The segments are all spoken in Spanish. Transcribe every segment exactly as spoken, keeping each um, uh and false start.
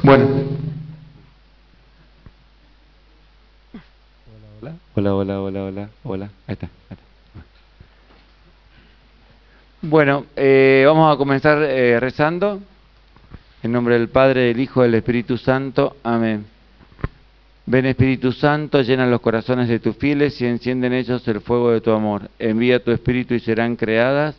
Bueno. Hola, hola, hola, hola, hola. Ahí está. Ahí está. Bueno, eh, vamos a comenzar eh, rezando. En nombre del Padre, del Hijo, del Espíritu Santo. Amén. Ven Espíritu Santo, llena los corazones de tus fieles y enciende en ellos el fuego de tu amor. Envía tu Espíritu y serán creadas.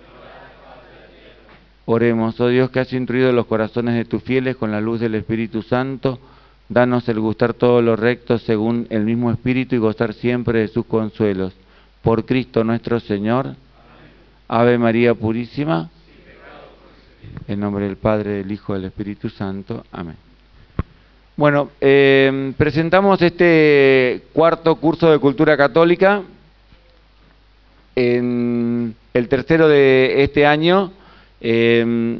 Oremos, oh Dios, que has instruido los corazones de tus fieles con la luz del Espíritu Santo. Danos el gustar todo lo recto según el mismo Espíritu y gozar siempre de sus consuelos. Por Cristo nuestro Señor. Ave María Purísima. En nombre del Padre, del Hijo, del Espíritu Santo. Amén. Bueno, eh, presentamos este cuarto curso de Cultura Católica, en el tercero de este año, eh,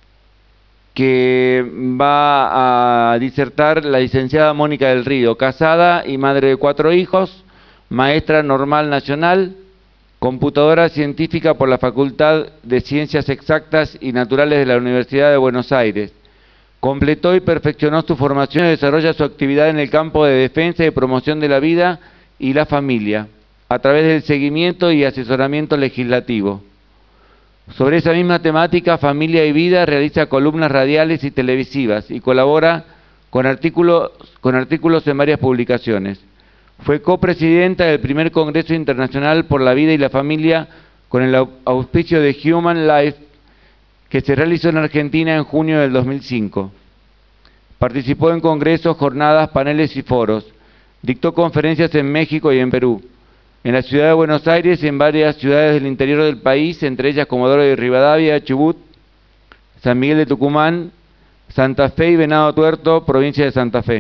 que va a disertar la licenciada Mónica del Río, casada y madre de cuatro hijos, maestra normal nacional, computadora científica por la Facultad de Ciencias Exactas y Naturales de la Universidad de Buenos Aires. Completó y perfeccionó su formación y desarrolla su actividad en el campo de defensa y promoción de la vida y la familia, a través del seguimiento y asesoramiento legislativo. Sobre esa misma temática, familia y vida, realiza columnas radiales y televisivas y colabora con artículos, con artículos en varias publicaciones. Fue copresidenta del primer Congreso Internacional por la Vida y la Familia con el auspicio de Human Life, que se realizó en Argentina en junio del dos mil cinco. Participó en congresos, jornadas, paneles y foros. Dictó conferencias en México y en Perú. En la ciudad de Buenos Aires y en varias ciudades del interior del país, entre ellas Comodoro de Rivadavia, Chubut, San Miguel de Tucumán, Santa Fe y Venado Tuerto, provincia de Santa Fe.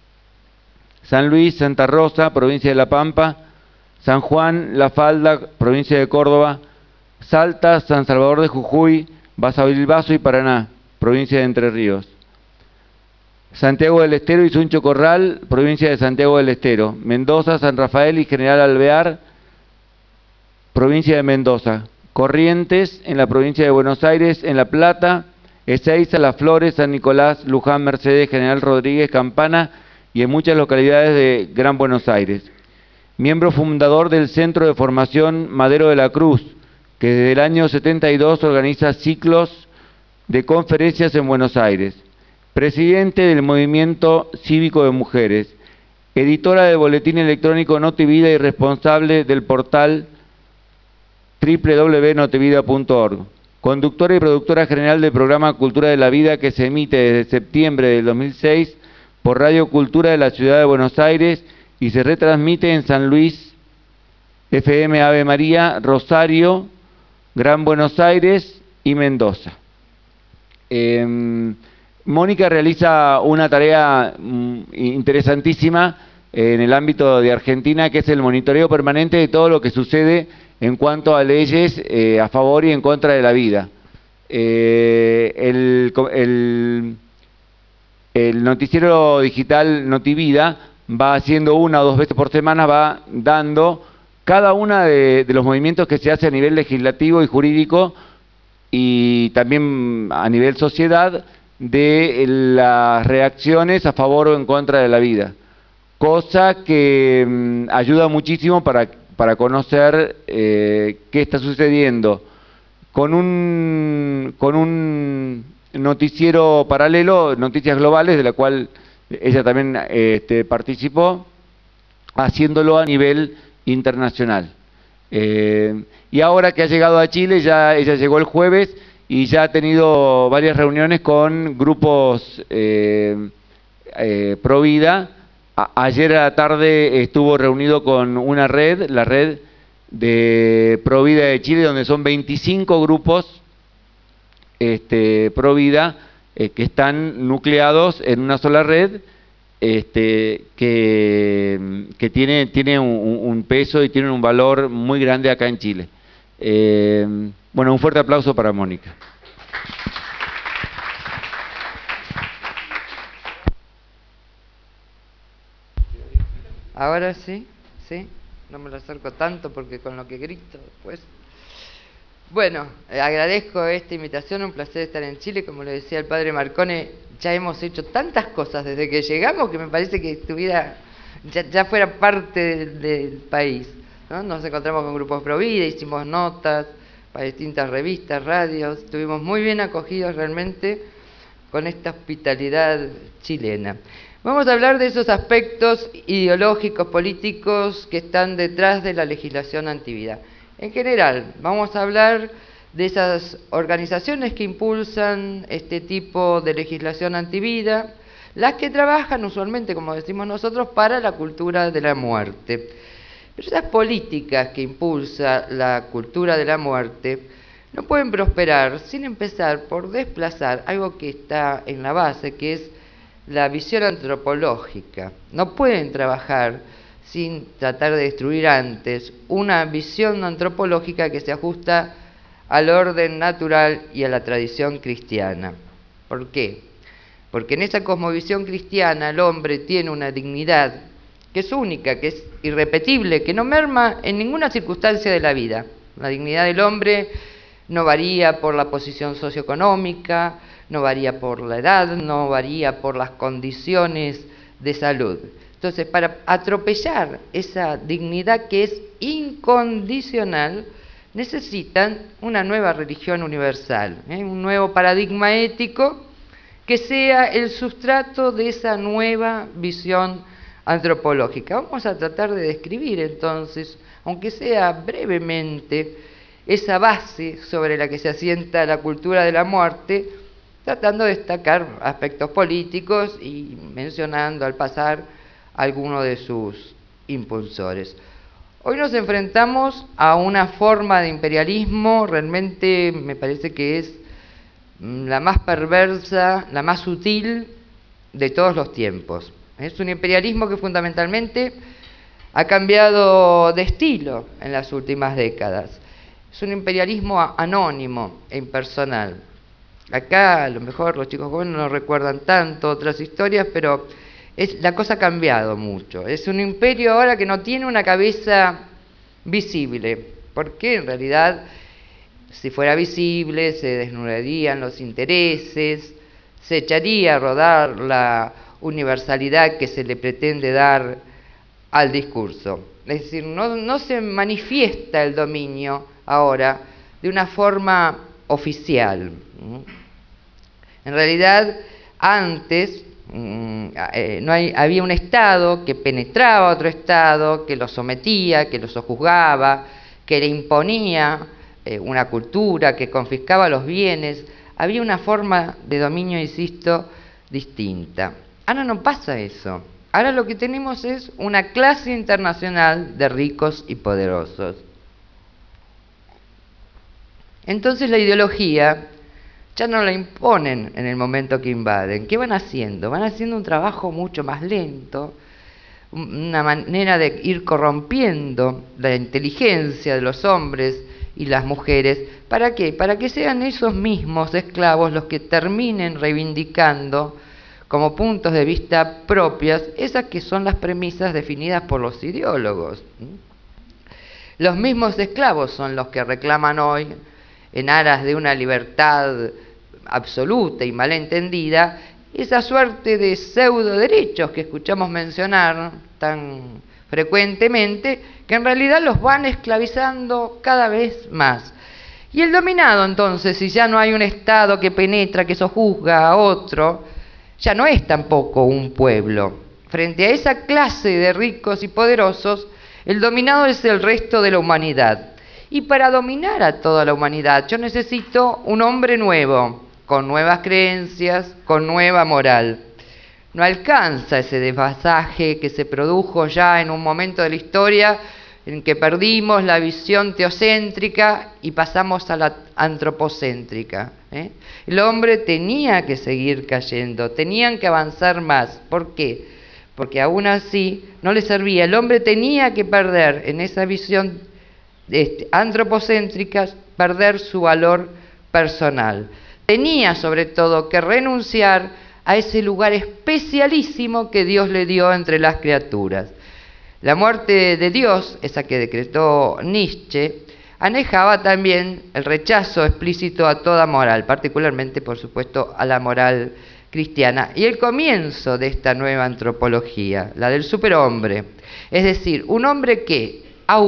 San Luis, Santa Rosa, provincia de La Pampa, San Juan, La Falda, provincia de Córdoba, Salta, San Salvador de Jujuy, Basavilbaso y Paraná, provincia de Entre Ríos. Santiago del Estero y Suncho Corral, provincia de Santiago del Estero. Mendoza, San Rafael y General Alvear, provincia de Mendoza. Corrientes, en la provincia de Buenos Aires, en La Plata, Ezeiza, Las Flores, San Nicolás, Luján, Mercedes, General Rodríguez, Campana y en muchas localidades de Gran Buenos Aires. Miembro fundador del Centro de Formación Madero de la Cruz, que desde el año setenta y dos organiza ciclos de conferencias en Buenos Aires. Presidente del Movimiento Cívico de Mujeres, editora del boletín electrónico Notivida y responsable del portal doble u doble u doble u punto notivida punto org. Conductora y productora general del programa Cultura de la Vida, que se emite desde septiembre del dos mil seis por Radio Cultura de la Ciudad de Buenos Aires y se retransmite en San Luis, F M Ave María, Rosario, Gran Buenos Aires y Mendoza. Eh, Mónica realiza una tarea mm, interesantísima en el ámbito de Argentina, que es el monitoreo permanente de todo lo que sucede en cuanto a leyes eh, a favor y en contra de la vida. Eh, el, el, el noticiero digital Notivida va haciendo una o dos veces por semana, va dando cada uno de, de los movimientos que se hace a nivel legislativo y jurídico y también a nivel sociedad, de las reacciones a favor o en contra de la vida, cosa que mmm, ayuda muchísimo para, para conocer eh, qué está sucediendo con un, con un noticiero paralelo, Noticias Globales, de la cual ella también este, participó, haciéndolo a nivel internacional. Eh, y ahora que ha llegado a Chile, ya ella llegó el jueves, y ya ha tenido varias reuniones con grupos eh, eh, pro vida. A, ayer a la tarde estuvo reunido con una red, la red de pro vida de Chile, donde son veinticinco grupos este, pro vida eh, que están nucleados en una sola red, este, que, que tiene, tiene un, un peso y tiene un valor muy grande acá en Chile. Eh, bueno, un fuerte aplauso para Mónica. Ahora sí, sí, no me lo acerco tanto porque con lo que grito después. Bueno, eh, agradezco esta invitación, un placer estar en Chile. Como le decía el padre Marcone, ya hemos hecho tantas cosas desde que llegamos que me parece que estuviera, ya, ya fuera parte del, del país, ¿no? Nos encontramos con grupos Provida, hicimos notas para distintas revistas, radios, estuvimos muy bien acogidos realmente con esta hospitalidad chilena. Vamos a hablar de esos aspectos ideológicos, políticos que están detrás de la legislación antivida. En general, vamos a hablar de esas organizaciones que impulsan este tipo de legislación antivida, las que trabajan usualmente, como decimos nosotros, para la cultura de la muerte. Pero esas políticas que impulsa la cultura de la muerte no pueden prosperar sin empezar por desplazar algo que está en la base, que es la visión antropológica. No pueden trabajar sin tratar de destruir antes una visión antropológica que se ajusta al orden natural y a la tradición cristiana. ¿Por qué? Porque en esa cosmovisión cristiana el hombre tiene una dignidad que es única, que es irrepetible, que no merma en ninguna circunstancia de la vida. La dignidad del hombre no varía por la posición socioeconómica, no varía por la edad, no varía por las condiciones de salud. Entonces, para atropellar esa dignidad que es incondicional, necesitan una nueva religión universal, ¿eh? un nuevo paradigma ético que sea el sustrato de esa nueva visión antropológica. Vamos a tratar de describir entonces, aunque sea brevemente, esa base sobre la que se asienta la cultura de la muerte, tratando de destacar aspectos políticos y mencionando al pasar alguno de sus impulsores. Hoy nos enfrentamos a una forma de imperialismo, realmente me parece que es la más perversa, la más sutil de todos los tiempos. Es un imperialismo que fundamentalmente ha cambiado de estilo en las últimas décadas. Es un imperialismo anónimo e impersonal. Acá a lo mejor los chicos jóvenes no recuerdan tanto otras historias, pero es, la cosa ha cambiado mucho. Es un imperio ahora que no tiene una cabeza visible, porque en realidad si fuera visible se desnudarían los intereses, se echaría a rodar la universalidad que se le pretende dar al discurso. Es decir, no, no se manifiesta el dominio ahora de una forma oficial. En realidad, antes eh, no hay, había un Estado que penetraba a otro Estado, que lo sometía, que lo sojuzgaba, que le imponía eh, una cultura, que confiscaba los bienes. Había una forma de dominio, insisto, distinta. Ahora no pasa eso. Ahora lo que tenemos es una clase internacional de ricos y poderosos. Entonces la ideología ya no la imponen en el momento que invaden. ¿Qué van haciendo? Van haciendo un trabajo mucho más lento, una manera de ir corrompiendo la inteligencia de los hombres y las mujeres. ¿Para qué? Para que sean esos mismos esclavos los que terminen reivindicando como puntos de vista propias esas que son las premisas definidas por los ideólogos. Los mismos esclavos son los que reclaman hoy, en aras de una libertad absoluta y malentendida, esa suerte de pseudo derechos que escuchamos mencionar tan frecuentemente, que en realidad los van esclavizando cada vez más. Y el dominado, entonces, si ya no hay un Estado que penetra, que sojuzga a otro, ya no es tampoco un pueblo. Frente a esa clase de ricos y poderosos, el dominado es el resto de la humanidad. Y para dominar a toda la humanidad yo necesito un hombre nuevo, con nuevas creencias, con nueva moral. No alcanza ese desfasaje que se produjo ya en un momento de la historia en que perdimos la visión teocéntrica y pasamos a la antropocéntrica, ¿eh? El hombre tenía que seguir cayendo, tenían que avanzar más. ¿Por qué? Porque aún así no le servía. El hombre tenía que perder en esa visión Este, antropocéntricas, perder su valor personal. Tenía sobre todo que renunciar a ese lugar especialísimo que Dios le dio entre las criaturas. La muerte de Dios, esa que decretó Nietzsche, anejaba también el rechazo explícito a toda moral, particularmente, por supuesto, a la moral cristiana, y el comienzo de esta nueva antropología, la del superhombre, es decir, un hombre que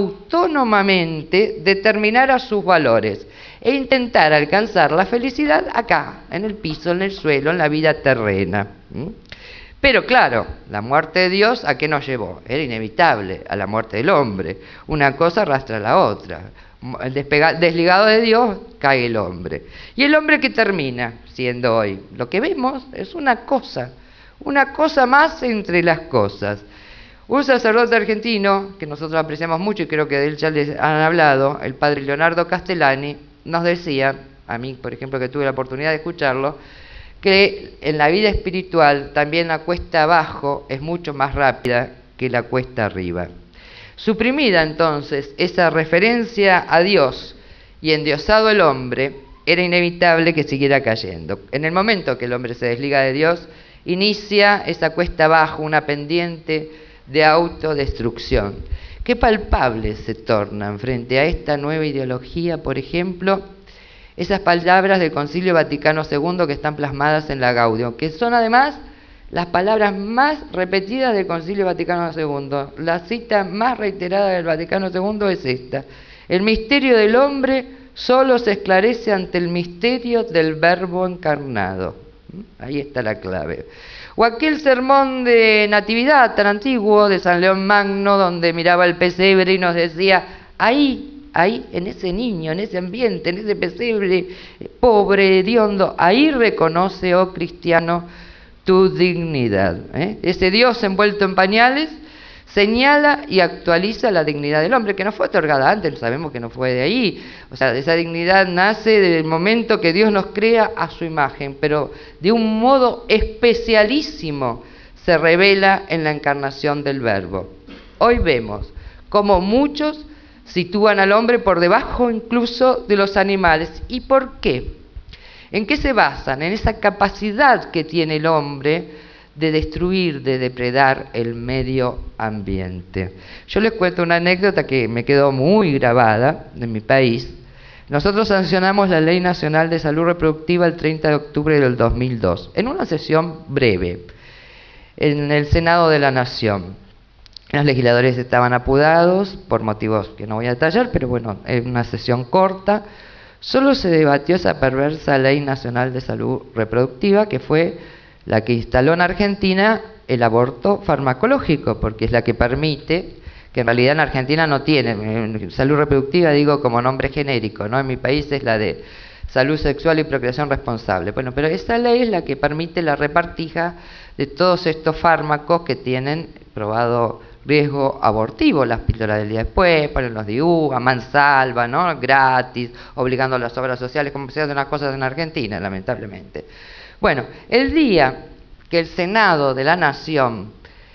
autónomamente determinara sus valores e intentara alcanzar la felicidad acá, en el piso, en el suelo, en la vida terrena. ¿Mm? Pero claro, la muerte de Dios, ¿a qué nos llevó? Era inevitable, a la muerte del hombre. Una cosa arrastra a la otra. El desligado de Dios, cae el hombre. Y el hombre que termina siendo hoy, lo que vemos es una cosa, una cosa más entre las cosas. Un sacerdote argentino, que nosotros apreciamos mucho y creo que de él ya les han hablado, el padre Leonardo Castellani, nos decía, a mí por ejemplo que tuve la oportunidad de escucharlo, que en la vida espiritual también la cuesta abajo es mucho más rápida que la cuesta arriba. Suprimida entonces esa referencia a Dios y endiosado el hombre, era inevitable que siguiera cayendo. En el momento que el hombre se desliga de Dios, inicia esa cuesta abajo, una pendiente de autodestrucción. Qué palpables se tornan frente a esta nueva ideología, por ejemplo, esas palabras del Concilio Vaticano segundo que están plasmadas en la Gaudium, que son además las palabras más repetidas del Concilio Vaticano segundo. La cita más reiterada del Vaticano segundo es esta: el misterio del hombre solo se esclarece ante el misterio del Verbo encarnado. Ahí está la clave. O aquel sermón de Natividad tan antiguo de San León Magno, donde miraba el pesebre y nos decía, ahí, ahí, en ese niño, en ese ambiente, en ese pesebre pobre, hediondo, ahí reconoce, oh cristiano, tu dignidad. ¿eh? Ese Dios envuelto en pañales señala y actualiza la dignidad del hombre, que no fue otorgada antes, sabemos que no fue de ahí. O sea, esa dignidad nace del momento que Dios nos crea a su imagen, pero de un modo especialísimo se revela en la encarnación del Verbo. Hoy vemos cómo muchos sitúan al hombre por debajo incluso de los animales. ¿Y por qué? ¿En qué se basan? En esa capacidad que tiene el hombre de destruir, de depredar el medio ambiente. Yo les cuento una anécdota que me quedó muy grabada en mi país. Nosotros sancionamos la Ley Nacional de Salud Reproductiva el treinta de octubre del dos mil dos, en una sesión breve, en el Senado de la Nación. Los legisladores estaban apurados, por motivos que no voy a detallar, pero bueno, en una sesión corta. Solo se debatió esa perversa Ley Nacional de Salud Reproductiva, que fue la que instaló en Argentina el aborto farmacológico, porque es la que permite, que en realidad en Argentina no tiene, salud reproductiva digo como nombre genérico, ¿no? En mi país es la de salud sexual y procreación responsable. Bueno, pero esa ley es la que permite la repartija de todos estos fármacos que tienen probado riesgo abortivo, las píldoras del día después, ponen los D I U, a mansalva, ¿no? Gratis, obligando a las obras sociales, como se hacen las cosas en Argentina, lamentablemente. Bueno, el día que el Senado de la Nación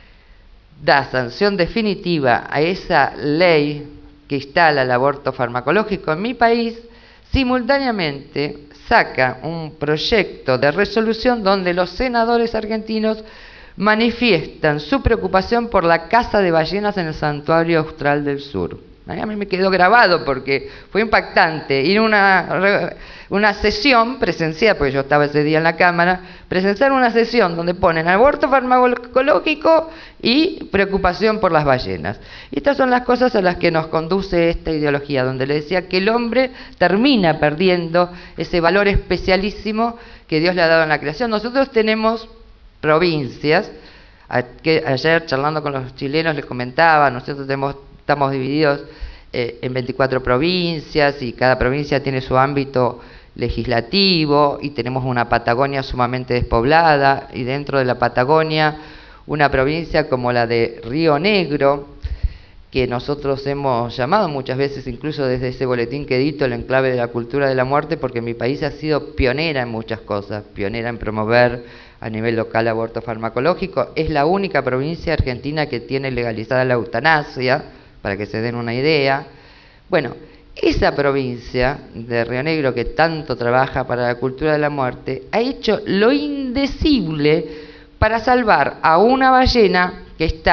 da sanción definitiva a esa ley que instala el aborto farmacológico en mi país, simultáneamente saca un proyecto de resolución donde los senadores argentinos manifiestan su preocupación por la caza de ballenas en el Santuario Austral del Sur. A mí me quedó grabado porque fue impactante ir a una, una sesión presencial, porque yo estaba ese día en la Cámara, presenciar una sesión donde ponen aborto farmacológico y preocupación por las ballenas. Y estas son las cosas a las que nos conduce esta ideología, donde le decía que el hombre termina perdiendo ese valor especialísimo que Dios le ha dado en la creación. Nosotros tenemos provincias, que ayer charlando con los chilenos les comentaba, nosotros tenemos Estamos divididos eh, en veinticuatro provincias y cada provincia tiene su ámbito legislativo y tenemos una Patagonia sumamente despoblada y dentro de la Patagonia una provincia como la de Río Negro, que nosotros hemos llamado muchas veces, incluso desde ese boletín que edito, el enclave de la cultura de la muerte, porque mi país ha sido pionera en muchas cosas, pionera en promover a nivel local aborto farmacológico. Es la única provincia argentina que tiene legalizada la eutanasia, para que se den una idea. Bueno, esa provincia de Río Negro que tanto trabaja para la cultura de la muerte ha hecho lo indecible para salvar a una ballena que está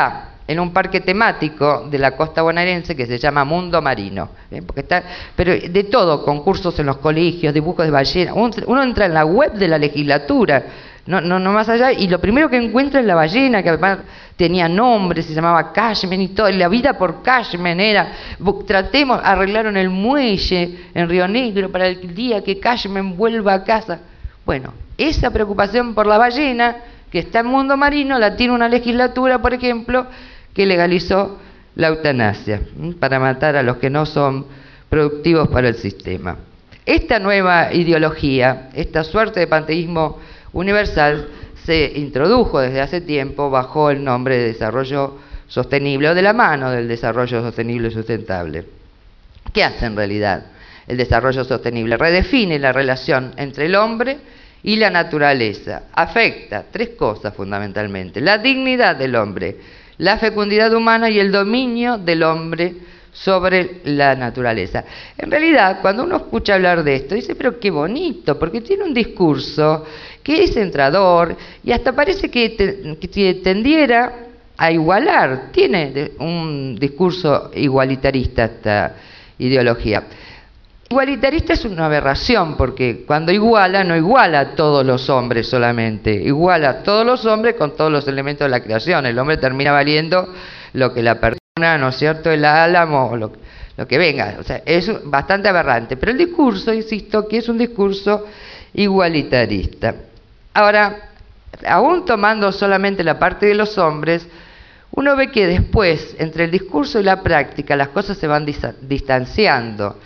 en un parque temático de la costa bonaerense que se llama Mundo Marino, ¿eh? Porque está, pero de todo, concursos en los colegios, dibujos de ballena. Uno, uno entra en la web de la legislatura, no, no, no más allá, y lo primero que encuentra es la ballena, que además tenía nombre, se llamaba Cashman y todo, y la vida por Cashman era, tratemos, arreglaron el muelle en Río Negro para el día que Cashman vuelva a casa. Bueno, esa preocupación por la ballena, que está en Mundo Marino, la tiene una legislatura, por ejemplo, que legalizó la eutanasia, ¿m? Para matar a los que no son productivos para el sistema. Esta nueva ideología, esta suerte de panteísmo universal, se introdujo desde hace tiempo bajo el nombre de desarrollo sostenible, o de la mano del desarrollo sostenible y sustentable. ¿Qué hace en realidad el desarrollo sostenible? Redefine la relación entre el hombre y la naturaleza. Afecta tres cosas fundamentalmente: la dignidad del hombre, la fecundidad humana y el dominio del hombre sobre la naturaleza. En realidad, cuando uno escucha hablar de esto, dice, pero qué bonito, porque tiene un discurso que es centrador y hasta parece que, te, que tendiera a igualar, tiene un discurso igualitarista esta ideología. Igualitarista es una aberración, porque cuando iguala, no iguala a todos los hombres solamente, iguala a todos los hombres con todos los elementos de la creación. El hombre termina valiendo lo que la persona, ¿no es cierto?, el álamo, o lo, lo que venga. O sea, es bastante aberrante. Pero el discurso, insisto, que es un discurso igualitarista. Ahora, aún tomando solamente la parte de los hombres, uno ve que después, entre el discurso y la práctica, las cosas se van distanciando.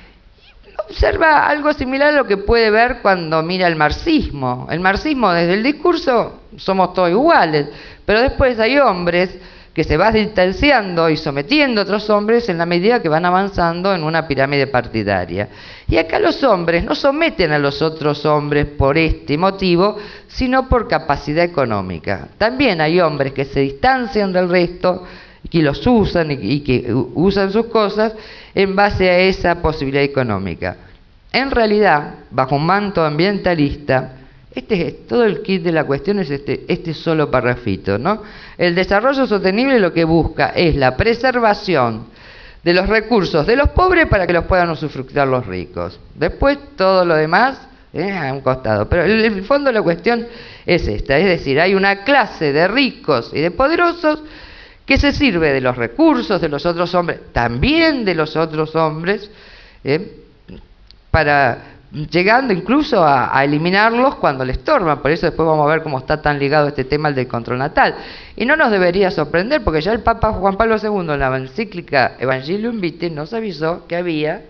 Observa algo similar a lo que puede ver cuando mira el marxismo. El marxismo, desde el discurso, somos todos iguales, pero después hay hombres que se van distanciando y sometiendo a otros hombres en la medida que van avanzando en una pirámide partidaria. Y acá los hombres no someten a los otros hombres por este motivo, sino por capacidad económica. También hay hombres que se distancian del resto, que los usan y, y que usan sus cosas en base a esa posibilidad económica. En realidad, bajo un manto ambientalista, este es todo el kit de la cuestión, es este, este solo parrafito, ¿no? El desarrollo sostenible lo que busca es la preservación de los recursos de los pobres para que los puedan usufructar los ricos. Después todo lo demás eh, a un costado. Pero el, el fondo de la cuestión es esta, es decir, hay una clase de ricos y de poderosos que se sirve de los recursos de los otros hombres, también de los otros hombres, eh, para llegando incluso a, a eliminarlos cuando les estorban. Por eso después vamos a ver cómo está tan ligado este tema al del control natal. Y no nos debería sorprender, porque ya el Papa Juan Pablo segundo en la encíclica Evangelium Vitae nos avisó que había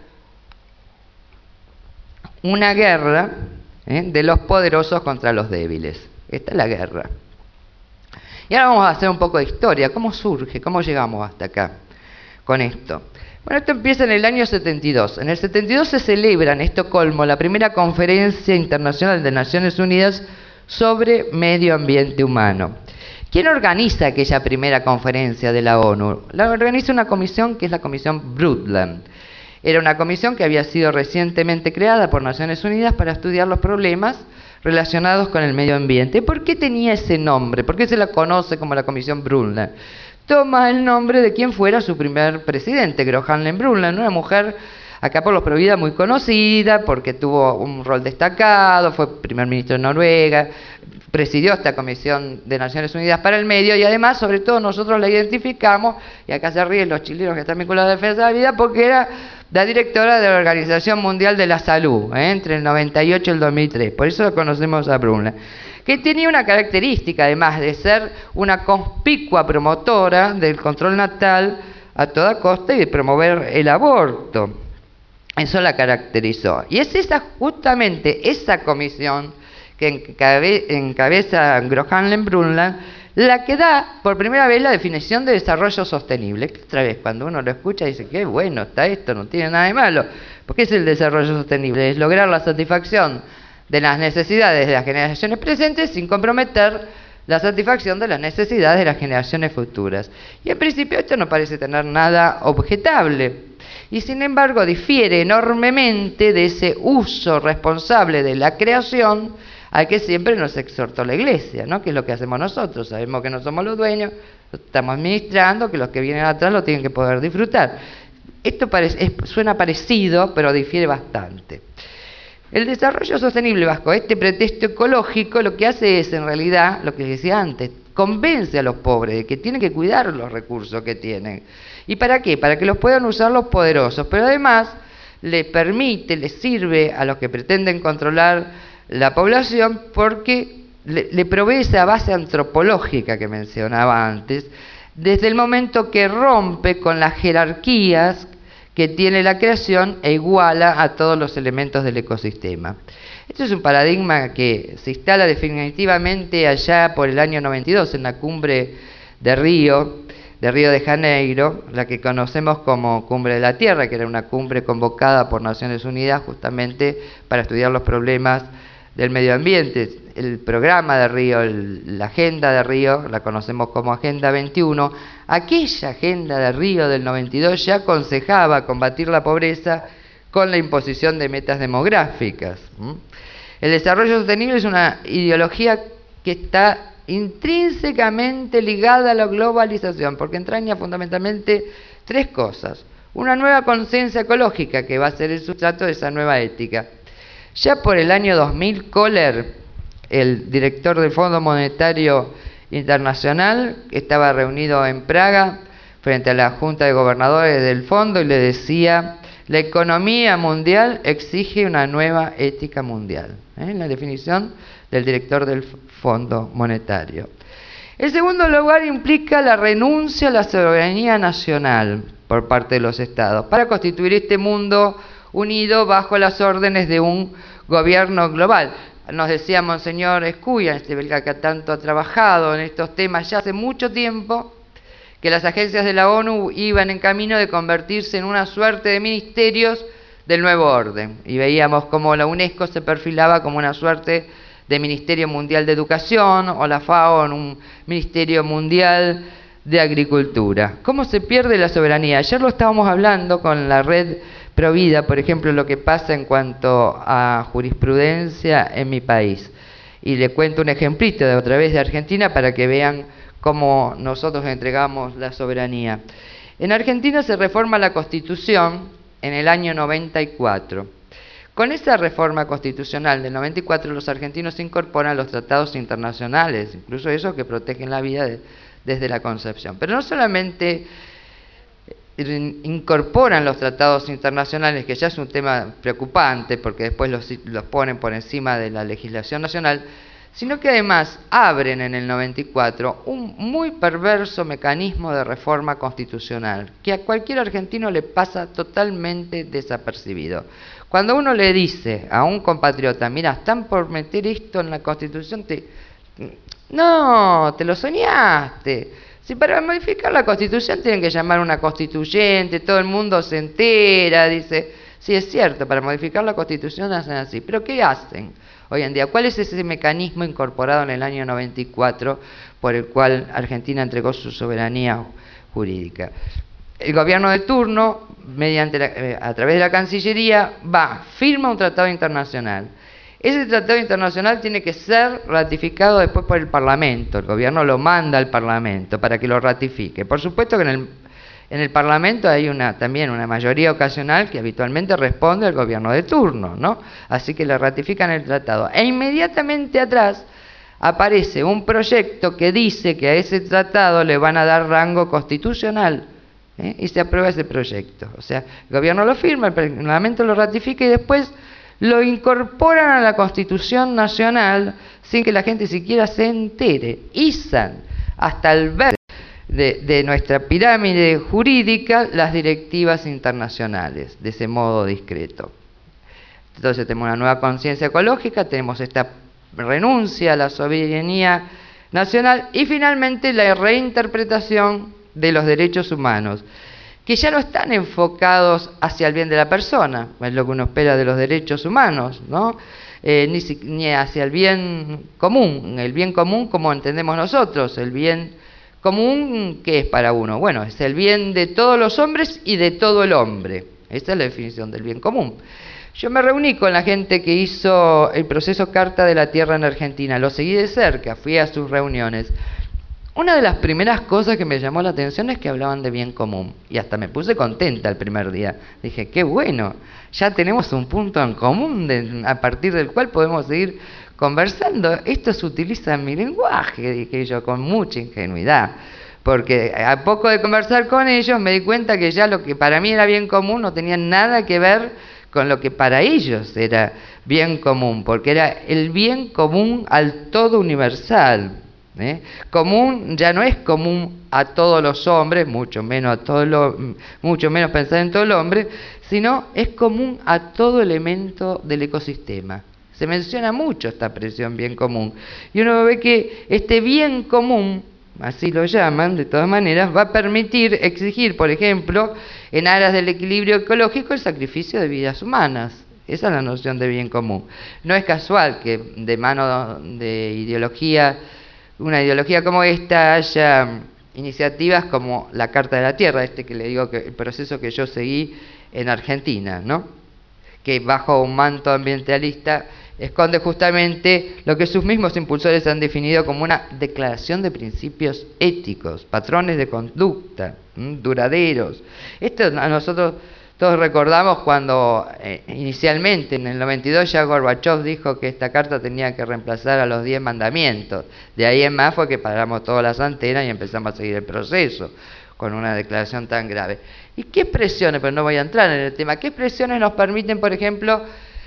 una guerra eh, de los poderosos contra los débiles. Esta es la guerra. Y ahora vamos a hacer un poco de historia. ¿Cómo surge? ¿Cómo llegamos hasta acá con esto? Bueno, esto empieza en el año setenta y dos. En el setenta y dos se celebra en Estocolmo la primera conferencia internacional de Naciones Unidas sobre medio ambiente humano. ¿Quién organiza aquella primera conferencia de la ONU? La organiza una comisión que es la Comisión Brundtland. Era una comisión que había sido recientemente creada por Naciones Unidas para estudiar los problemas relacionados con el medio ambiente. ¿Por qué tenía ese nombre? ¿Por qué se la conoce como la Comisión Brundtland? Toma el nombre de quien fuera su primer presidente, Gro Harlem Brundtland, una mujer acá por los Provida muy conocida, porque tuvo un rol destacado, fue primer ministro de Noruega, presidió esta Comisión de Naciones Unidas para el Medio, y además, sobre todo, nosotros la identificamos, y acá se ríen los chilenos que están vinculados a la defensa de la vida, porque era la directora de la Organización Mundial de la Salud, ¿eh? entre el noventa y ocho y el dos mil tres, por eso conocemos a Brundtland, que tenía una característica, además de ser una conspicua promotora del control natal a toda costa y de promover el aborto. Eso la caracterizó. Y es esa justamente esa comisión que encabe, encabeza Gro Harlem Brundtland la que da por primera vez la definición de desarrollo sostenible. Que otra vez, cuando uno lo escucha, dice, qué bueno está esto, no tiene nada de malo. ¿Por qué es el desarrollo sostenible? Es lograr la satisfacción de las necesidades de las generaciones presentes sin comprometer la satisfacción de las necesidades de las generaciones futuras. Y en principio esto no parece tener nada objetable. Y sin embargo difiere enormemente de ese uso responsable de la creación al que siempre nos exhortó la Iglesia, ¿no? Que es lo que hacemos nosotros. Sabemos que no somos los dueños, lo estamos administrando, que los que vienen atrás lo tienen que poder disfrutar. Esto parece, es, suena parecido, pero difiere bastante. El desarrollo sostenible bajo este pretexto ecológico lo que hace es, en realidad, lo que decía antes, convence a los pobres de que tienen que cuidar los recursos que tienen. ¿Y para qué? Para que los puedan usar los poderosos, pero además le permite, le sirve a los que pretenden controlar la población porque le, le provee esa base antropológica que mencionaba antes, desde el momento que rompe con las jerarquías que tiene la creación e iguala a todos los elementos del ecosistema. Este es un paradigma que se instala definitivamente allá por el año noventa y dos en la cumbre de Río, de Río de Janeiro, la que conocemos como Cumbre de la Tierra, que era una cumbre convocada por Naciones Unidas justamente para estudiar los problemas del medio ambiente. El programa de Río, el, la agenda de Río, la conocemos como Agenda veintiuno. Aquella agenda de Río del noventa y dos ya aconsejaba combatir la pobreza con la imposición de metas demográficas. El desarrollo sostenible es una ideología que está intrínsecamente ligada a la globalización, porque entraña fundamentalmente tres cosas. Una nueva conciencia ecológica, que va a ser el sustrato de esa nueva ética. Ya por el año dos mil, Kohler, el director del Fondo Monetario Internacional, estaba reunido en Praga frente a la Junta de Gobernadores del Fondo y le decía: la economía mundial exige una nueva ética mundial. ¿Eh? La definición del director del Fondo Monetario. El segundo lugar implica la renuncia a la soberanía nacional por parte de los estados para constituir este mundo unido bajo las órdenes de un gobierno global. Nos decía Monseñor Escuya, este belga que tanto ha trabajado en estos temas ya hace mucho tiempo, que las agencias de la ONU iban en camino de convertirse en una suerte de ministerios del nuevo orden. Y veíamos cómo la UNESCO se perfilaba como una suerte de Ministerio Mundial de Educación, o la FAO en un Ministerio Mundial de Agricultura. ¿Cómo se pierde la soberanía? Ayer lo estábamos hablando con la red Provida, por ejemplo, lo que pasa en cuanto a jurisprudencia en mi país. Y le cuento un ejemplito de otra vez de Argentina para que vean cómo nosotros entregamos la soberanía. En Argentina se reforma la Constitución en el año noventa y cuatro. Con esa reforma constitucional del noventa y cuatro, los argentinos se incorporan a los tratados internacionales, incluso esos que protegen la vida de, desde la concepción. Pero no solamente incorporan los tratados internacionales, que ya es un tema preocupante porque después los, los ponen por encima de la legislación nacional, sino que además abren en el noventa y cuatro un muy perverso mecanismo de reforma constitucional que a cualquier argentino le pasa totalmente desapercibido. Cuando uno le dice a un compatriota: mira, están por meter esto en la Constitución, te... no, te lo soñaste. Si para modificar la Constitución tienen que llamar a una constituyente, todo el mundo se entera, dice, sí, es cierto, para modificar la Constitución hacen así, pero ¿qué hacen hoy en día? ¿Cuál es ese mecanismo incorporado en el año noventa y cuatro por el cual Argentina entregó su soberanía jurídica? El gobierno de turno, mediante la, eh, a través de la Cancillería, va, firma un tratado internacional. Ese tratado internacional tiene que ser ratificado después por el Parlamento. El gobierno lo manda al Parlamento para que lo ratifique. Por supuesto que en el, en el Parlamento hay una, también una mayoría ocasional que habitualmente responde al gobierno de turno, ¿no? Así que le ratifican el tratado. E inmediatamente atrás aparece un proyecto que dice que a ese tratado le van a dar rango constitucional. ¿eh? Y se aprueba ese proyecto. O sea, el gobierno lo firma, el Parlamento lo ratifica y después lo incorporan a la Constitución Nacional sin que la gente siquiera se entere. Izan hasta el verde de, de nuestra pirámide jurídica las directivas internacionales, de ese modo discreto. Entonces tenemos una nueva conciencia ecológica, tenemos esta renuncia a la soberanía nacional y finalmente la reinterpretación de los derechos humanos, que ya no están enfocados hacia el bien de la persona, es lo que uno espera de los derechos humanos, ¿no? Eh, ni, ni hacia el bien común, el bien común como entendemos nosotros, el bien común, ¿qué es para uno? Bueno, es el bien de todos los hombres y de todo el hombre, esa es la definición del bien común. Yo me reuní con la gente que hizo el proceso Carta de la Tierra en Argentina, lo seguí de cerca, fui a sus reuniones. Una de las primeras cosas que me llamó la atención es que hablaban de bien común, y hasta me puse contenta el primer día. Dije, qué bueno, ya tenemos un punto en común de, a partir del cual podemos seguir conversando. Esto se utiliza en mi lenguaje, dije yo, con mucha ingenuidad, porque a poco de conversar con ellos me di cuenta que ya lo que para mí era bien común no tenía nada que ver con lo que para ellos era bien común, porque era el bien común al todo universal. ¿Eh? Común ya no es común a todos los hombres, mucho menos a todo lo, mucho menos pensar en todo el hombre, sino es común a todo elemento del ecosistema. Se menciona mucho esta expresión bien común, y uno ve que este bien común, así lo llaman, de todas maneras, va a permitir exigir, por ejemplo, en aras del equilibrio ecológico, el sacrificio de vidas humanas. Esa es la noción de bien común. No es casual que de mano de ideología una ideología como esta haya iniciativas como la Carta de la Tierra, este que le digo que el proceso que yo seguí en Argentina, ¿no? Que bajo un manto ambientalista esconde justamente lo que sus mismos impulsores han definido como una declaración de principios éticos, patrones de conducta, ¿m? duraderos. Esto a nosotros todos recordamos cuando eh, inicialmente en el noventa y dos ya Gorbachev dijo que esta carta tenía que reemplazar a los diez mandamientos. De ahí en más fue que paramos todas las antenas y empezamos a seguir el proceso con una declaración tan grave. ¿Y qué expresiones, pero no voy a entrar en el tema, qué expresiones nos permiten, por ejemplo,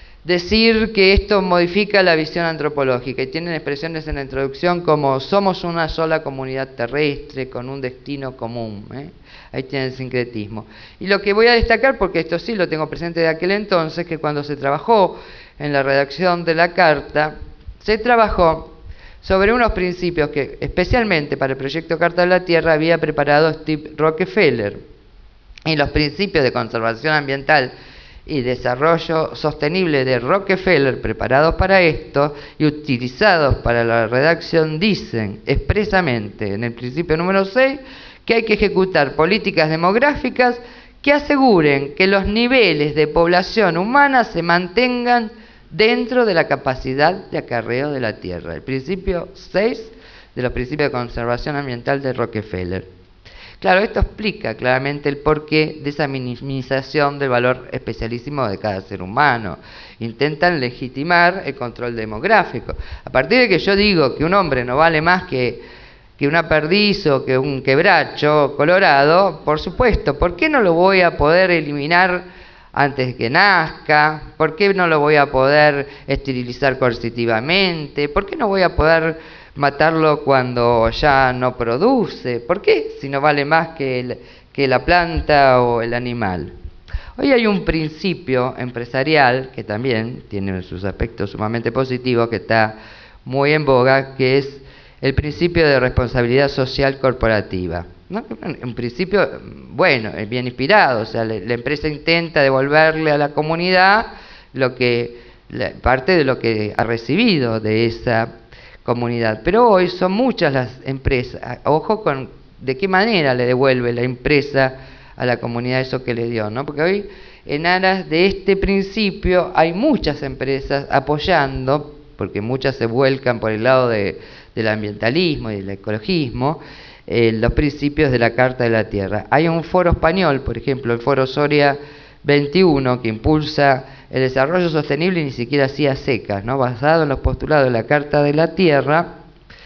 decir que esto modifica la visión antropológica? Y tienen expresiones en la introducción como somos una sola comunidad terrestre con un destino común, ¿eh? Ahí tiene el sincretismo. Y lo que voy a destacar, porque esto sí lo tengo presente de aquel entonces, que cuando se trabajó en la redacción de la carta, se trabajó sobre unos principios que especialmente para el proyecto Carta de la Tierra había preparado Steve Rockefeller. Y los principios de conservación ambiental y desarrollo sostenible de Rockefeller, preparados para esto y utilizados para la redacción, dicen expresamente en el principio número seis que hay que ejecutar políticas demográficas que aseguren que los niveles de población humana se mantengan dentro de la capacidad de acarreo de la Tierra. El principio seis de los principios de conservación ambiental de Rockefeller. Claro, esto explica claramente el porqué de esa minimización del valor especialísimo de cada ser humano. Intentan legitimar el control demográfico. A partir de que yo digo que un hombre no vale más que, que una perdiz o que un quebracho colorado, por supuesto, ¿por qué no lo voy a poder eliminar antes de que nazca? ¿Por qué no lo voy a poder esterilizar coercitivamente? ¿Por qué no voy a poder matarlo cuando ya no produce? ¿Por qué? Si no vale más que, el, que la planta o el animal. Hoy hay un principio empresarial que también tiene sus aspectos sumamente positivos, que está muy en boga, que es el principio de responsabilidad social corporativa, ¿no? Un principio, bueno, es bien inspirado, o sea, la, la empresa intenta devolverle a la comunidad lo que, la, parte de lo que ha recibido de esa comunidad. Pero hoy son muchas las empresas, ojo con de qué manera le devuelve la empresa a la comunidad eso que le dio, ¿no? Porque hoy, en aras de este principio, hay muchas empresas apoyando, porque muchas se vuelcan por el lado de, del ambientalismo y del ecologismo, eh, los principios de la Carta de la Tierra. Hay un foro español, por ejemplo, el Foro Soria veintiuno, que impulsa el desarrollo sostenible y ni siquiera así a secas, ¿no? Basado en los postulados de la Carta de la Tierra,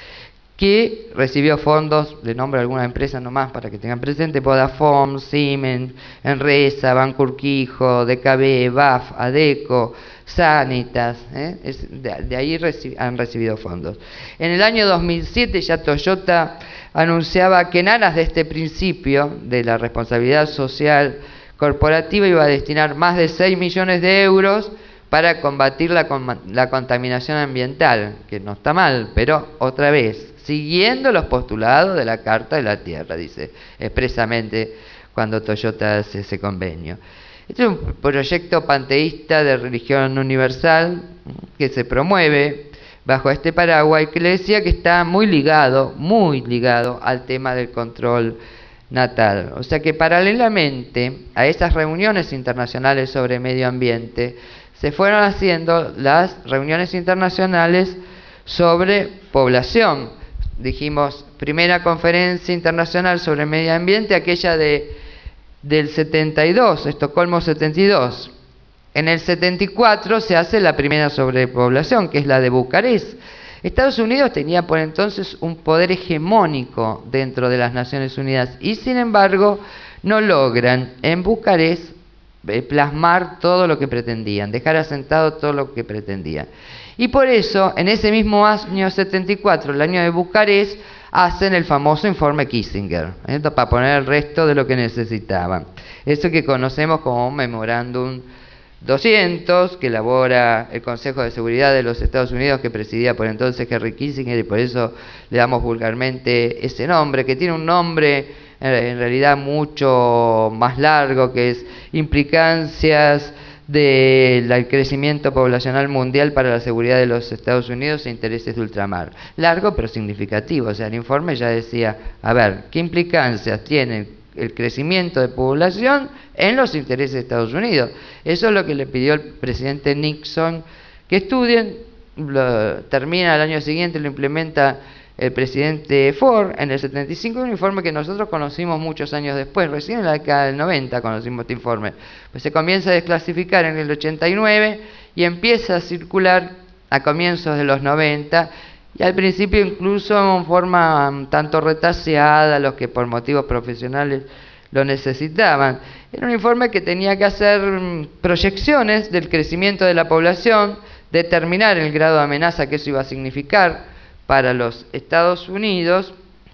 que recibió fondos, le nombro algunas empresas nomás para que tengan presente: Vodafone, Siemens, Enresa, Banco Urquijo, D K B, B A F, ADECO, Sanitas, ¿eh? es, de, de ahí reci han recibido fondos. En el año dos mil siete ya Toyota anunciaba que en aras de este principio de la responsabilidad social corporativa iba a destinar más de seis millones de euros para combatir la, la contaminación ambiental, que no está mal, pero otra vez, siguiendo los postulados de la Carta de la Tierra, dice expresamente cuando Toyota hace ese convenio. Este es un proyecto panteísta de religión universal que se promueve bajo este paraguas y que le decía que está muy ligado, muy ligado al tema del control natal. O sea que paralelamente a esas reuniones internacionales sobre medio ambiente se fueron haciendo las reuniones internacionales sobre población. Dijimos, primera conferencia internacional sobre medio ambiente, aquella de, del setenta y dos, Estocolmo setenta y dos. En el setenta y cuatro se hace la primera sobre población, que es la de Bucarest. Estados Unidos tenía por entonces un poder hegemónico dentro de las Naciones Unidas y sin embargo no logran en Bucarest eh, plasmar todo lo que pretendían, dejar asentado todo lo que pretendían. Y por eso, en ese mismo año setenta y cuatro, el año de Bucarest, hacen el famoso informe Kissinger, ¿eh? para poner el resto de lo que necesitaban. Eso que conocemos como un memorándum doscientos, que elabora el Consejo de Seguridad de los Estados Unidos, que presidía por entonces Henry Kissinger, y por eso le damos vulgarmente ese nombre, que tiene un nombre en realidad mucho más largo, que es Implicancias del crecimiento poblacional mundial para la seguridad de los Estados Unidos e intereses de ultramar. Largo pero significativo, o sea, el informe ya decía, a ver, ¿qué implicancias tienen el crecimiento de población en los intereses de Estados Unidos? Eso es lo que le pidió el presidente Nixon que estudien. Lo, termina el año siguiente, lo implementa el presidente Ford en el setenta y cinco, un informe que nosotros conocimos muchos años después, recién en la década del noventa conocimos este informe. Pues se comienza a desclasificar en el ochenta y nueve y empieza a circular a comienzos de los noventa, y al principio incluso en forma um, tanto retaseada, los que por motivos profesionales lo necesitaban. Era un informe que tenía que hacer um, proyecciones del crecimiento de la población, determinar el grado de amenaza que eso iba a significar para los Estados Unidos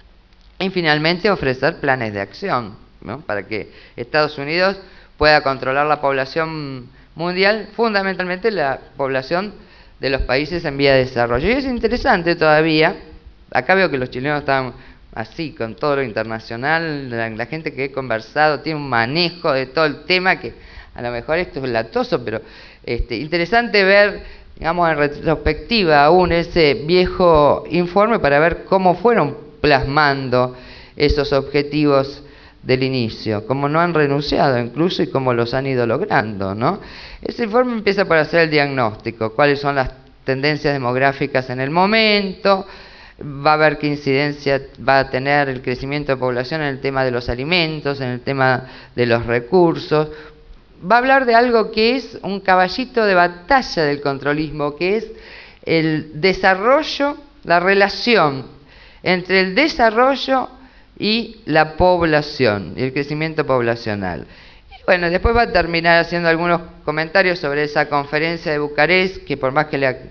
y finalmente ofrecer planes de acción, ¿no? Para que Estados Unidos pueda controlar la población mundial, fundamentalmente la población de los países en vía de desarrollo. Y es interesante todavía, acá veo que los chilenos están así con todo lo internacional, la, la gente que he conversado tiene un manejo de todo el tema que a lo mejor esto es latoso, pero este, interesante ver, digamos, en retrospectiva aún ese viejo informe para ver cómo fueron plasmando esos objetivos del inicio, cómo no han renunciado incluso y cómo los han ido logrando, ¿no? Ese informe empieza por hacer el diagnóstico, cuáles son las tendencias demográficas en el momento, va a ver qué incidencia va a tener el crecimiento de población en el tema de los alimentos, en el tema de los recursos. Va a hablar de algo que es un caballito de batalla del controlismo, que es el desarrollo, la relación entre el desarrollo y la población, y el crecimiento poblacional. Y bueno, después va a terminar haciendo algunos comentarios sobre esa conferencia de Bucarest, que por más que le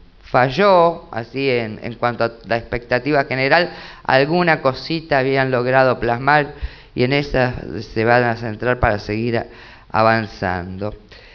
falló, así en, en cuanto a la expectativa general, alguna cosita habían logrado plasmar, y en esa se van a centrar para seguir a, avanzando.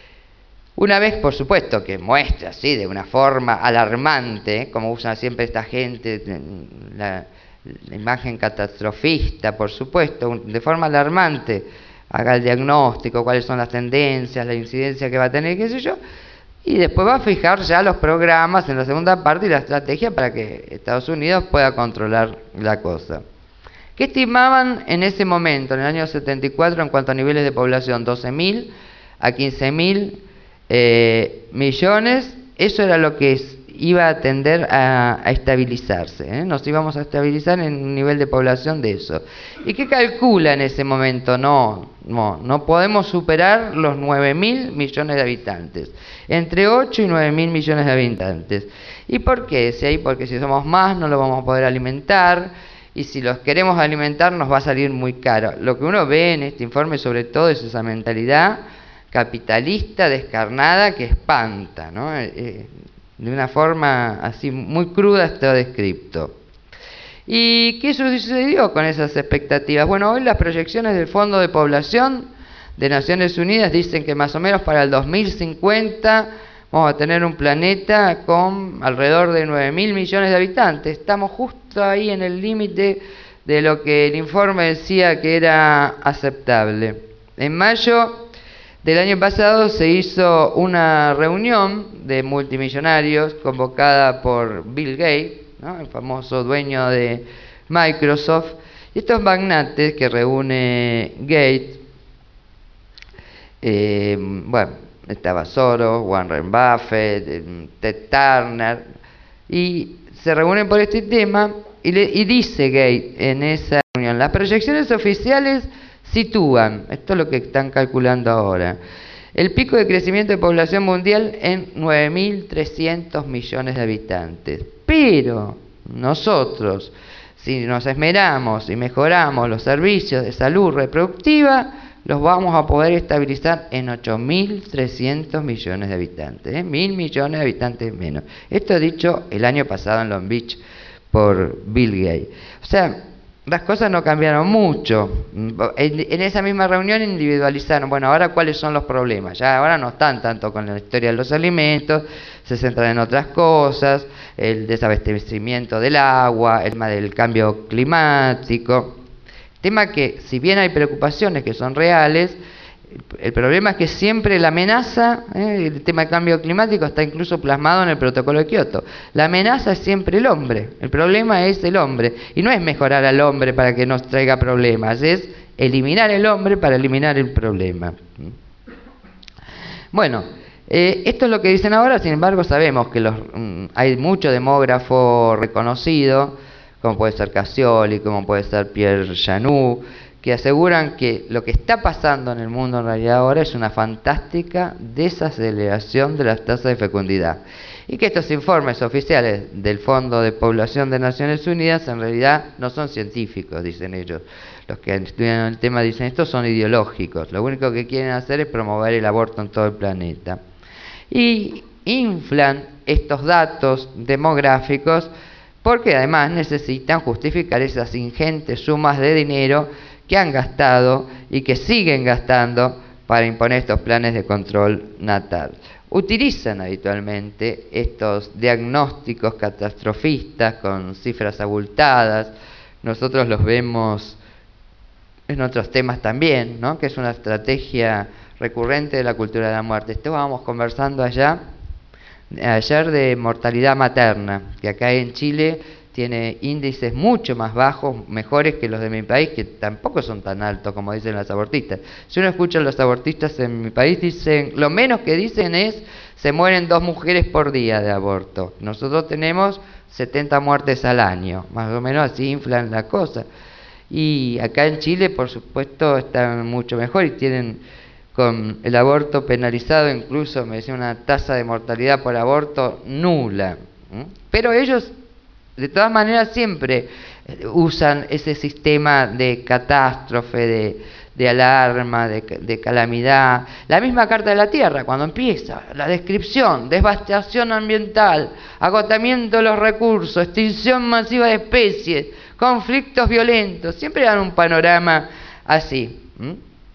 Una vez, por supuesto, que muestra así de una forma alarmante, como usan siempre esta gente, la, la imagen catastrofista, por supuesto, de forma alarmante, haga el diagnóstico, cuáles son las tendencias, la incidencia que va a tener, qué sé yo, y después va a fijar ya los programas en la segunda parte y la estrategia para que Estados Unidos pueda controlar la cosa. ¿Qué estimaban en ese momento, en el año setenta y cuatro, en cuanto a niveles de población? doce mil a quince mil eh, millones. Eso era lo que es, iba a tender a, a estabilizarse, ¿eh? Nos íbamos a estabilizar en un nivel de población de eso. ¿Y qué calcula en ese momento? No, no, no podemos superar los nueve mil millones de habitantes. Entre ocho y nueve mil millones de habitantes. ¿Y por qué? Si ahí, porque si somos más no lo vamos a poder alimentar. Y si los queremos alimentar nos va a salir muy caro. Lo que uno ve en este informe sobre todo es esa mentalidad capitalista descarnada que espanta, ¿no? Eh, de una forma así muy cruda está descrito. ¿Y qué sucedió con esas expectativas? Bueno, hoy las proyecciones del Fondo de Población de Naciones Unidas dicen que más o menos para el dos mil cincuenta vamos a tener un planeta con alrededor de nueve mil millones de habitantes. Estamos justo ahí en el límite de lo que el informe decía que era aceptable. En mayo del año pasado se hizo una reunión de multimillonarios convocada por Bill Gates, ¿no? El famoso dueño de Microsoft. Y estos magnates que reúne Gates, eh, bueno, estaba Soros, Warren Buffett, Ted Turner, y se reúnen por este tema, y, le, y dice Gates en esa reunión, las proyecciones oficiales sitúan, esto es lo que están calculando ahora, el pico de crecimiento de población mundial en nueve mil trescientos millones de habitantes. Pero nosotros, si nos esmeramos y mejoramos los servicios de salud reproductiva, los vamos a poder estabilizar en ocho mil trescientos millones de habitantes, ¿eh? mil millones de habitantes menos. Esto dicho el año pasado en Long Beach por Bill Gates. O sea, las cosas no cambiaron mucho. En, en esa misma reunión individualizaron, bueno, ahora cuáles son los problemas. Ya ahora no están tanto con la historia de los alimentos, se centran en otras cosas, el desabastecimiento del agua, el tema del cambio climático. Tema que, si bien hay preocupaciones que son reales, el problema es que siempre la amenaza, ¿eh? el tema del cambio climático está incluso plasmado en el protocolo de Kioto. La amenaza es siempre el hombre, el problema es el hombre. Y no es mejorar al hombre para que nos traiga problemas, es eliminar el hombre para eliminar el problema. Bueno, eh, esto es lo que dicen ahora, sin embargo sabemos que los, mm, hay mucho demógrafo reconocido, como puede ser Cassioli, como puede ser Pierre Janou, que aseguran que lo que está pasando en el mundo en realidad ahora es una fantástica desaceleración de las tasas de fecundidad. Y que estos informes oficiales del Fondo de Población de Naciones Unidas en realidad no son científicos, dicen ellos. Los que estudian el tema dicen esto son ideológicos. Lo único que quieren hacer es promover el aborto en todo el planeta. Y inflan estos datos demográficos porque además necesitan justificar esas ingentes sumas de dinero que han gastado y que siguen gastando para imponer estos planes de control natal. Utilizan habitualmente estos diagnósticos catastrofistas con cifras abultadas. Nosotros los vemos en otros temas también, ¿no? Que es una estrategia recurrente de la cultura de la muerte. Estábamos conversando allá, ayer de mortalidad materna, que acá en Chile tiene índices mucho más bajos, mejores que los de mi país, que tampoco son tan altos como dicen los abortistas. Si uno escucha a los abortistas en mi país, dicen, lo menos que dicen es, se mueren dos mujeres por día de aborto. Nosotros tenemos setenta muertes al año, más o menos así inflan la cosa. Y acá en Chile, por supuesto, están mucho mejor y tienen con el aborto penalizado, incluso me decía una tasa de mortalidad por aborto nula. ¿Mm? Pero ellos, de todas maneras, siempre usan ese sistema de catástrofe, de, de alarma, de, de calamidad. La misma Carta de la Tierra, cuando empieza, la descripción, devastación ambiental, agotamiento de los recursos, extinción masiva de especies, conflictos violentos, siempre dan un panorama así. ¿Mm?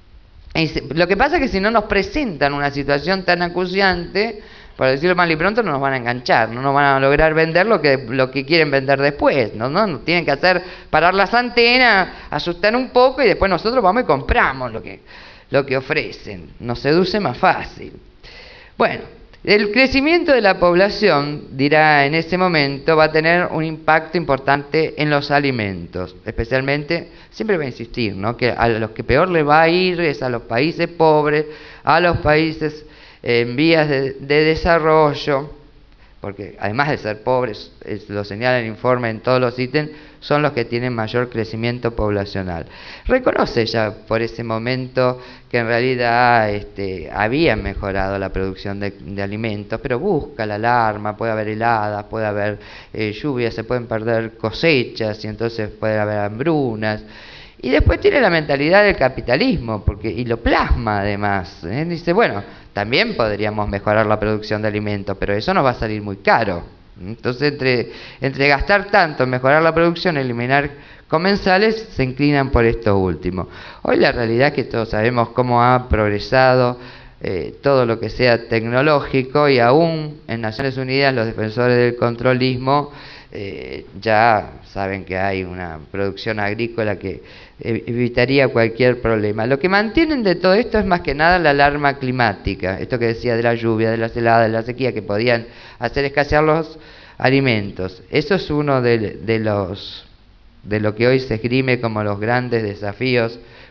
Lo que pasa es que si no nos presentan una situación tan acuciante, por decirlo mal y pronto, no nos van a enganchar, no nos van a lograr vender lo que, lo que quieren vender después, ¿no? ¿no? Nos tienen que hacer parar las antenas, asustar un poco y después nosotros vamos y compramos lo que, lo que ofrecen. Nos seduce más fácil. Bueno, el crecimiento de la población, dirá en ese momento, va a tener un impacto importante en los alimentos, especialmente, siempre voy a insistir, ¿no? Que a los que peor le va a ir es a los países pobres, a los países en vías de, de desarrollo, porque además de ser pobres, es, lo señala el informe en todos los ítems, son los que tienen mayor crecimiento poblacional. Reconoce ya por ese momento que en realidad este, había mejorado la producción de, de alimentos, pero busca la alarma, puede haber heladas, puede haber eh, lluvias, se pueden perder cosechas y entonces puede haber hambrunas. Y después tiene la mentalidad del capitalismo, porque y lo plasma además. ¿eh? Dice, bueno, también podríamos mejorar la producción de alimentos, pero eso nos va a salir muy caro. Entonces, entre, entre gastar tanto en mejorar la producción y eliminar comensales, se inclinan por esto último. Hoy la realidad es que todos sabemos cómo ha progresado eh, todo lo que sea tecnológico, y aún en Naciones Unidas los defensores del controlismo eh, ya saben que hay una producción agrícola que evitaría cualquier problema. Lo que mantienen de todo esto es más que nada la alarma climática, esto que decía de la lluvia, de las heladas, de la sequía, que podían hacer escasear los alimentos. Eso es uno de, de los de lo que hoy se esgrime como los grandes desafíos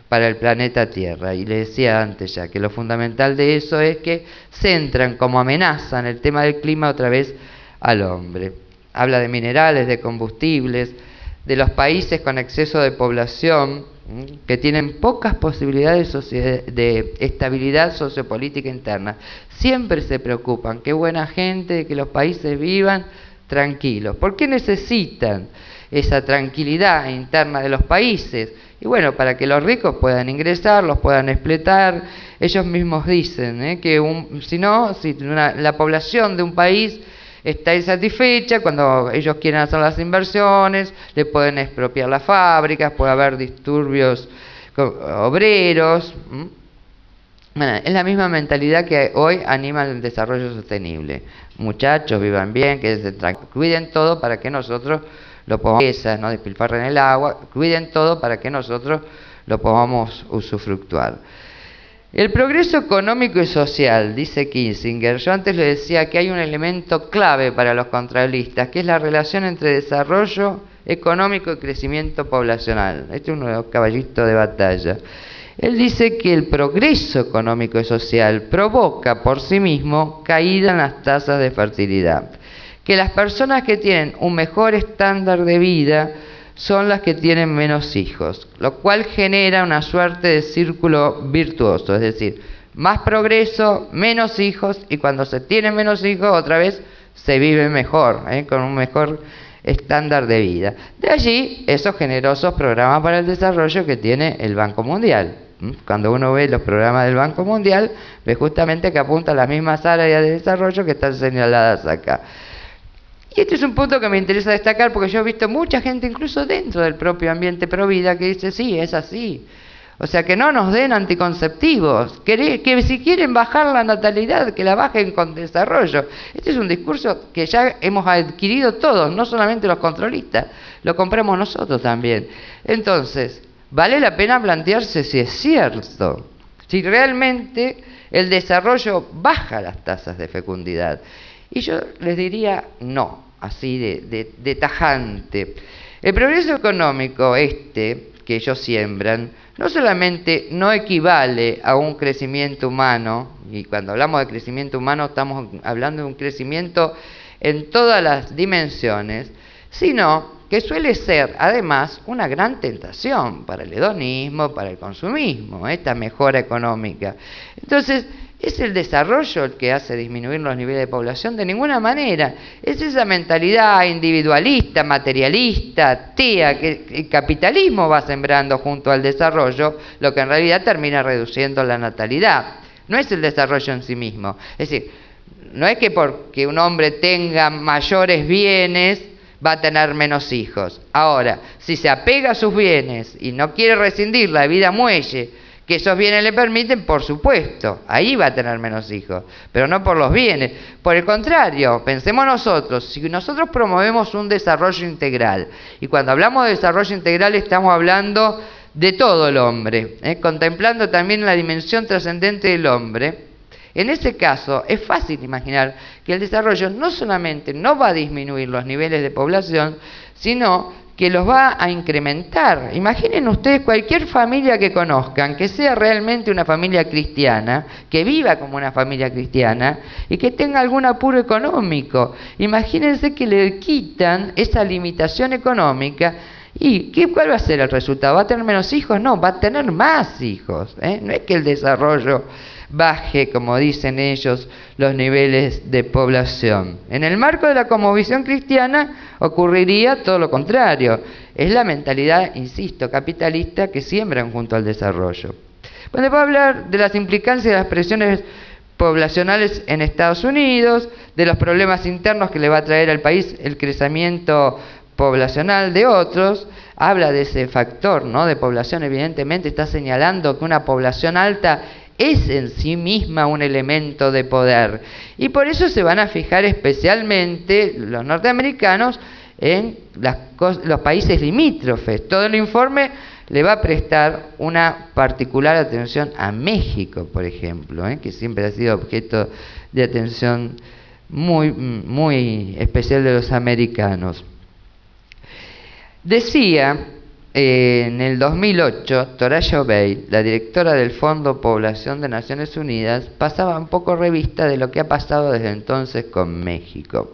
para el planeta Tierra. Y le decía antes ya que lo fundamental de eso es que centran como amenaza en el tema del clima otra vez al hombre. Habla de minerales, de combustibles, de los países con exceso de población, que tienen pocas posibilidades de estabilidad sociopolítica interna. Siempre se preocupan, qué buena gente, que los países vivan tranquilos. ¿Por qué necesitan esa tranquilidad interna de los países? Y bueno, para que los ricos puedan ingresar, los puedan explotar. Ellos mismos dicen ¿eh? que un, si no, si una, la población de un país está insatisfecha, cuando ellos quieren hacer las inversiones, le pueden expropiar las fábricas, puede haber disturbios obreros. Bueno, es la misma mentalidad que hoy anima el desarrollo sostenible. Muchachos, vivan bien, que se cuiden todo para que nosotros lo podamos, no despilfarren el agua, cuiden todo para que nosotros lo podamos usufructuar. El progreso económico y social, dice Kissinger, yo antes le decía que hay un elemento clave para los contrabandistas, que es la relación entre desarrollo económico y crecimiento poblacional. Este es uno de los caballitos de batalla. Él dice que el progreso económico y social provoca por sí mismo caída en las tasas de fertilidad, que las personas que tienen un mejor estándar de vida son las que tienen menos hijos, lo cual genera una suerte de círculo virtuoso, es decir, más progreso, menos hijos, y cuando se tienen menos hijos, otra vez se vive mejor, ¿eh? con un mejor estándar de vida. De allí esos generosos programas para el desarrollo que tiene el Banco Mundial. Cuando uno ve los programas del Banco Mundial, ve justamente que apunta a las mismas áreas de desarrollo que están señaladas acá. Y este es un punto que me interesa destacar porque yo he visto mucha gente, incluso dentro del propio ambiente provida, que dice, sí, es así. O sea, que no nos den anticonceptivos, que, que si quieren bajar la natalidad, que la bajen con desarrollo. Este es un discurso que ya hemos adquirido todos, no solamente los controlistas, lo compramos nosotros también. Entonces, vale la pena plantearse si es cierto, si realmente el desarrollo baja las tasas de fecundidad. Y yo les diría no, así de, de, de tajante. El progreso económico este que ellos siembran no solamente no equivale a un crecimiento humano, y cuando hablamos de crecimiento humano estamos hablando de un crecimiento en todas las dimensiones, sino que suele ser además una gran tentación para el hedonismo, para el consumismo, esta mejora económica. Entonces, ¿es el desarrollo el que hace disminuir los niveles de población? De ninguna manera. Es esa mentalidad individualista, materialista, atea, que el capitalismo va sembrando junto al desarrollo, lo que en realidad termina reduciendo la natalidad. No es el desarrollo en sí mismo. Es decir, no es que porque un hombre tenga mayores bienes va a tener menos hijos. Ahora, si se apega a sus bienes y no quiere rescindir la vida muelle que esos bienes le permiten, por supuesto, ahí va a tener menos hijos, pero no por los bienes. Por el contrario, pensemos nosotros, si nosotros promovemos un desarrollo integral, y cuando hablamos de desarrollo integral estamos hablando de todo el hombre, ¿eh? contemplando también la dimensión trascendente del hombre, en ese caso es fácil imaginar que el desarrollo no solamente no va a disminuir los niveles de población, sino que los va a incrementar. Imaginen ustedes cualquier familia que conozcan, que sea realmente una familia cristiana, que viva como una familia cristiana y que tenga algún apuro económico. Imagínense que le quitan esa limitación económica y ¿qué, ¿cuál va a ser el resultado? ¿Va a tener menos hijos? No, va a tener más hijos, ¿eh? No es que el desarrollo baje, como dicen ellos, los niveles de población. En el marco de la cosmovisión cristiana ocurriría todo lo contrario. Es la mentalidad, insisto, capitalista que siembran junto al desarrollo. Bueno, voy a hablar de las implicancias de las presiones poblacionales en Estados Unidos, de los problemas internos que le va a traer al país el crecimiento poblacional de otros. Habla de ese factor, ¿no?, de población. Evidentemente está señalando que una población alta es en sí misma un elemento de poder. Y por eso se van a fijar especialmente los norteamericanos en las los países limítrofes. Todo el informe le va a prestar una particular atención a México, por ejemplo, ¿eh? que siempre ha sido objeto de atención muy, muy especial de los americanos. Decía eh, en el dos mil ocho, Thoraya Obey, la directora del Fondo Población de Naciones Unidas, pasaba un poco revista de lo que ha pasado desde entonces con México.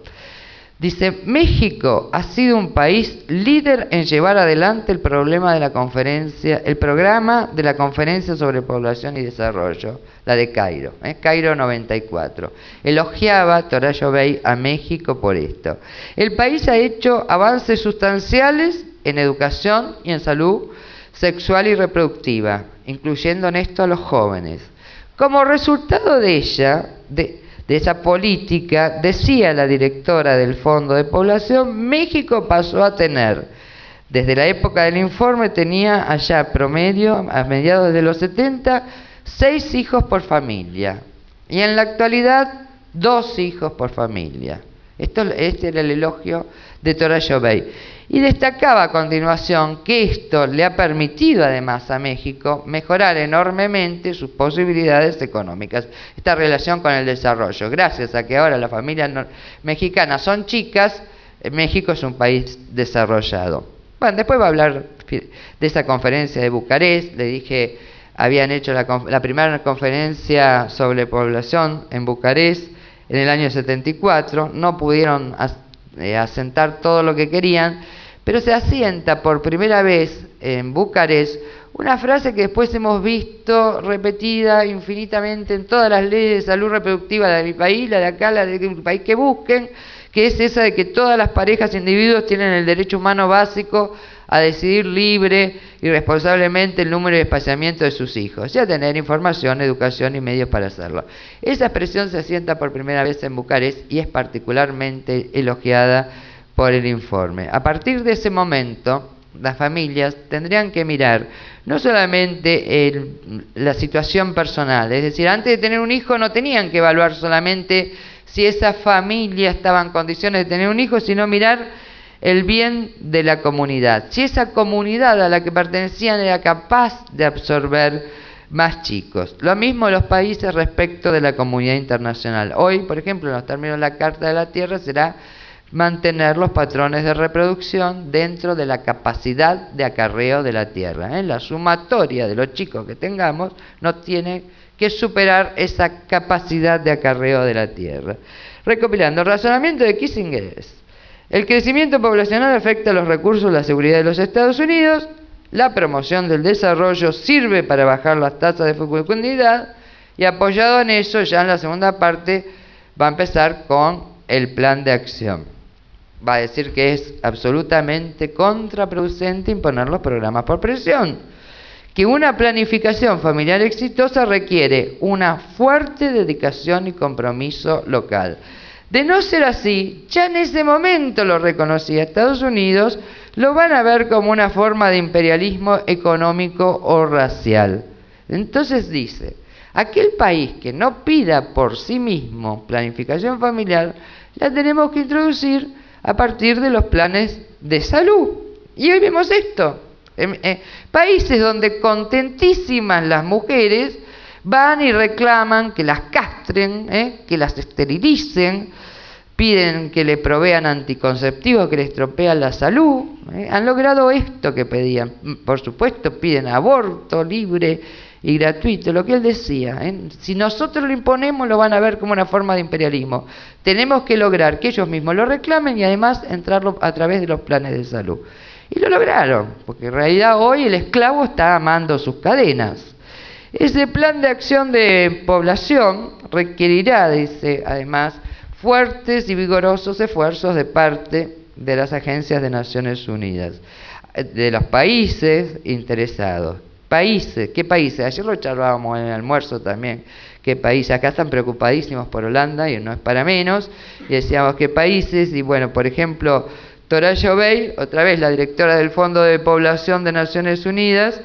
Dice, México ha sido un país líder en llevar adelante el problema de la conferencia, el programa de la Conferencia sobre Población y Desarrollo, la de Cairo, ¿eh? Cairo noventa y cuatro. Elogiaba Thoraya Obey a México por esto. El país ha hecho avances sustanciales en educación y en salud sexual y reproductiva, incluyendo en esto a los jóvenes. Como resultado de ella, de De esa política, decía la directora del Fondo de Población, México pasó a tener, desde la época del informe, tenía allá promedio, a mediados de los setenta, seis hijos por familia. Y en la actualidad, dos hijos por familia. Esto, este era el elogio de Thoraya Obey. Y destacaba a continuación que esto le ha permitido además a México mejorar enormemente sus posibilidades económicas, esta relación con el desarrollo. Gracias a que ahora las familias no, mexicanas son chicas, México es un país desarrollado. Bueno, después va a hablar de esa conferencia de Bucarest. Le dije, habían hecho la, la primera conferencia sobre población en Bucarest en el año setenta y cuatro, no pudieron eh, asentar todo lo que querían, pero se asienta por primera vez en Bucarest una frase que después hemos visto repetida infinitamente en todas las leyes de salud reproductiva, la de mi país, la de acá, la de mi país que busquen, que es esa de que todas las parejas e individuos tienen el derecho humano básico a decidir libre y responsablemente el número y espaciamiento de sus hijos, y a tener información, educación y medios para hacerlo. Esa expresión se asienta por primera vez en Bucarest y es particularmente elogiada por el informe. A partir de ese momento, las familias tendrían que mirar no solamente el, la situación personal, es decir, antes de tener un hijo no tenían que evaluar solamente si esa familia estaba en condiciones de tener un hijo, sino mirar el bien de la comunidad. Si esa comunidad a la que pertenecían era capaz de absorber más chicos. Lo mismo los países respecto de la comunidad internacional. Hoy, por ejemplo, en los términos de la Carta de la Tierra será mantener los patrones de reproducción dentro de la capacidad de acarreo de la Tierra. ¿eh? La sumatoria de los chicos que tengamos no tiene que superar esa capacidad de acarreo de la Tierra. Recopilando, el razonamiento de Kissinger es: el crecimiento poblacional afecta los recursos de la seguridad de los Estados Unidos, la promoción del desarrollo sirve para bajar las tasas de fecundidad, y apoyado en eso, ya en la segunda parte va a empezar con el plan de acción. Va a decir que es absolutamente contraproducente imponer los programas por presión, que una planificación familiar exitosa requiere una fuerte dedicación y compromiso local. De no ser así, ya en ese momento lo reconocía Estados Unidos, lo van a ver como una forma de imperialismo económico o racial. Entonces dice, aquel país que no pida por sí mismo planificación familiar, la tenemos que introducir a partir de los planes de salud. Y hoy vemos esto, en, en países donde contentísimas las mujeres van y reclaman que las castren, ¿eh? que las esterilicen, piden que le provean anticonceptivos que les estropean la salud. ¿eh? Han logrado esto que pedían. Por supuesto, piden aborto libre y gratuito, lo que él decía. ¿eh? Si nosotros lo imponemos, lo van a ver como una forma de imperialismo. Tenemos que lograr que ellos mismos lo reclamen y además entrarlo a través de los planes de salud. Y lo lograron, porque en realidad hoy el esclavo está amando sus cadenas. Ese plan de acción de población requerirá, dice, además, fuertes y vigorosos esfuerzos de parte de las agencias de Naciones Unidas, de los países interesados. Países, ¿qué países? Ayer lo charlábamos en el almuerzo también. ¿Qué países? Acá están preocupadísimos por Holanda y no es para menos. Y decíamos, ¿qué países? Y bueno, por ejemplo, Thoraya Obey, otra vez la directora del Fondo de Población de Naciones Unidas,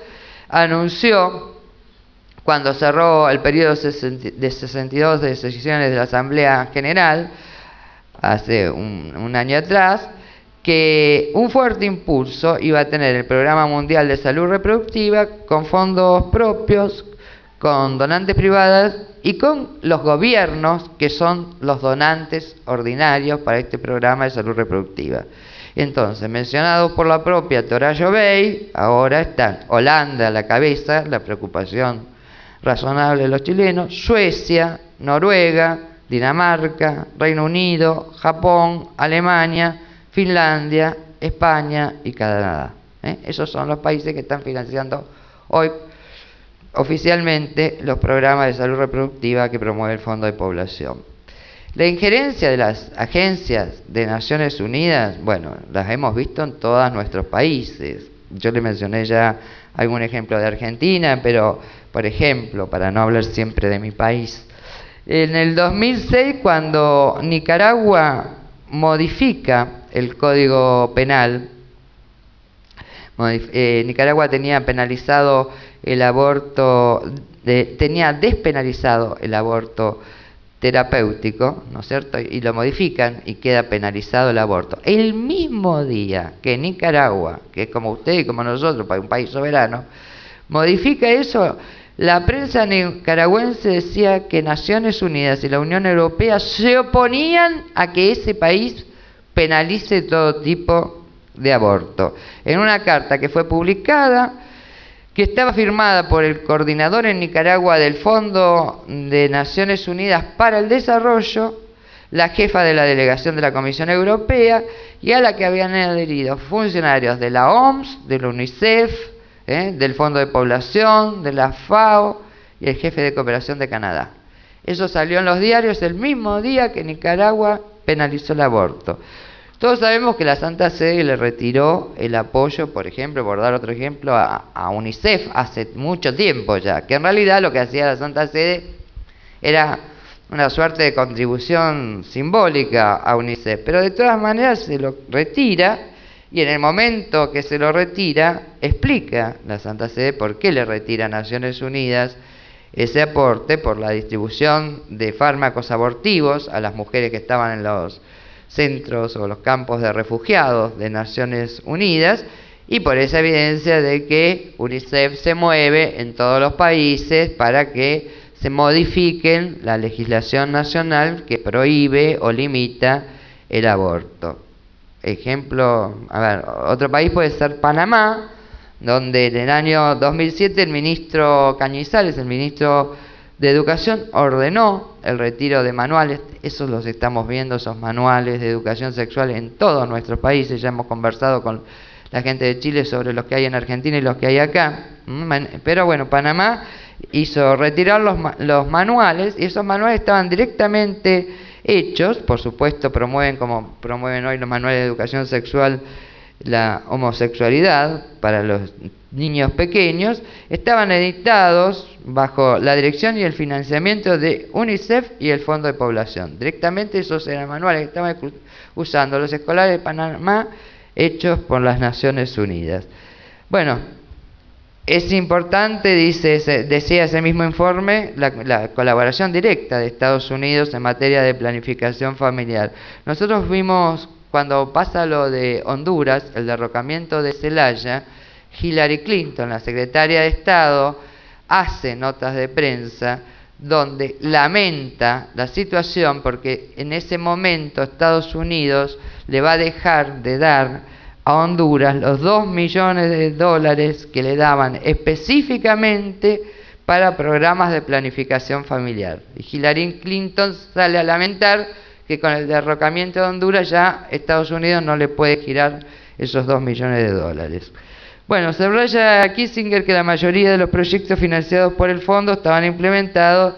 anunció, cuando cerró el periodo de sesenta y dos de sesiones de la Asamblea General, hace un, un año atrás, que un fuerte impulso iba a tener el Programa Mundial de Salud Reproductiva con fondos propios, con donantes privadas y con los gobiernos, que son los donantes ordinarios para este programa de salud reproductiva. Entonces, mencionados por la propia Torayo Bey, ahora están Holanda a la cabeza, la preocupación razonable de los chilenos, Suecia, Noruega, Dinamarca, Reino Unido, Japón, Alemania, Finlandia, España y Canadá. ¿Eh? Esos son los países que están financiando hoy oficialmente los programas de salud reproductiva que promueve el Fondo de Población. La injerencia de las agencias de Naciones Unidas, bueno, las hemos visto en todos nuestros países. Yo le mencioné ya algún ejemplo de Argentina, pero, por ejemplo, para no hablar siempre de mi país, en el dos mil seis, cuando Nicaragua modifica el Código Penal, eh, Nicaragua tenía penalizado el aborto, de, tenía despenalizado el aborto terapéutico, ¿no es cierto? Y lo modifican y queda penalizado el aborto. El mismo día que Nicaragua, que es como usted y como nosotros, un país soberano, modifica eso, la prensa nicaragüense decía que Naciones Unidas y la Unión Europea se oponían a que ese país penalice todo tipo de aborto. En una carta que fue publicada, que estaba firmada por el coordinador en Nicaragua del Fondo de Naciones Unidas para el Desarrollo, la jefa de la delegación de la Comisión Europea, y a la que habían adherido funcionarios de la O M S, de la UNICEF, ¿eh? del Fondo de Población, de la FAO y el jefe de cooperación de Canadá. Eso salió en los diarios el mismo día que Nicaragua penalizó el aborto. Todos sabemos que la Santa Sede le retiró el apoyo, por ejemplo, por dar otro ejemplo, a, a UNICEF hace mucho tiempo ya, que en realidad lo que hacía la Santa Sede era una suerte de contribución simbólica a UNICEF, pero de todas maneras se lo retira, y en el momento que se lo retira, explica la Santa Sede por qué le retira a Naciones Unidas ese aporte por la distribución de fármacos abortivos a las mujeres que estaban en los centros o los campos de refugiados de Naciones Unidas, y por esa evidencia de que UNICEF se mueve en todos los países para que se modifiquen la legislación nacional que prohíbe o limita el aborto. Ejemplo, a ver, otro país puede ser Panamá, donde en el año dos mil siete el ministro Cañizales, el ministro de Educación, ordenó el retiro de manuales. Esos los estamos viendo, esos manuales de educación sexual en todos nuestros países. Ya hemos conversado con la gente de Chile sobre los que hay en Argentina y los que hay acá. Pero bueno, Panamá hizo retirar los, los manuales, y esos manuales estaban directamente hechos, por supuesto promueven, como promueven hoy los manuales de educación sexual, la homosexualidad para los niños pequeños, estaban editados bajo la dirección y el financiamiento de UNICEF y el Fondo de Población. Directamente esos eran manuales que estaban usando los escolares de Panamá, hechos por las Naciones Unidas. Bueno, es importante, dice ese, decía ese mismo informe, la, la colaboración directa de Estados Unidos en materia de planificación familiar. Nosotros vimos, cuando pasa lo de Honduras, el derrocamiento de Zelaya, Hillary Clinton, la secretaria de Estado, hace notas de prensa donde lamenta la situación porque en ese momento Estados Unidos le va a dejar de dar a Honduras los dos millones de dólares que le daban específicamente para programas de planificación familiar. Y Hillary Clinton sale a lamentar que con el derrocamiento de Honduras ya Estados Unidos no le puede girar esos dos millones de dólares. Bueno, subraya Kissinger que la mayoría de los proyectos financiados por el fondo estaban implementados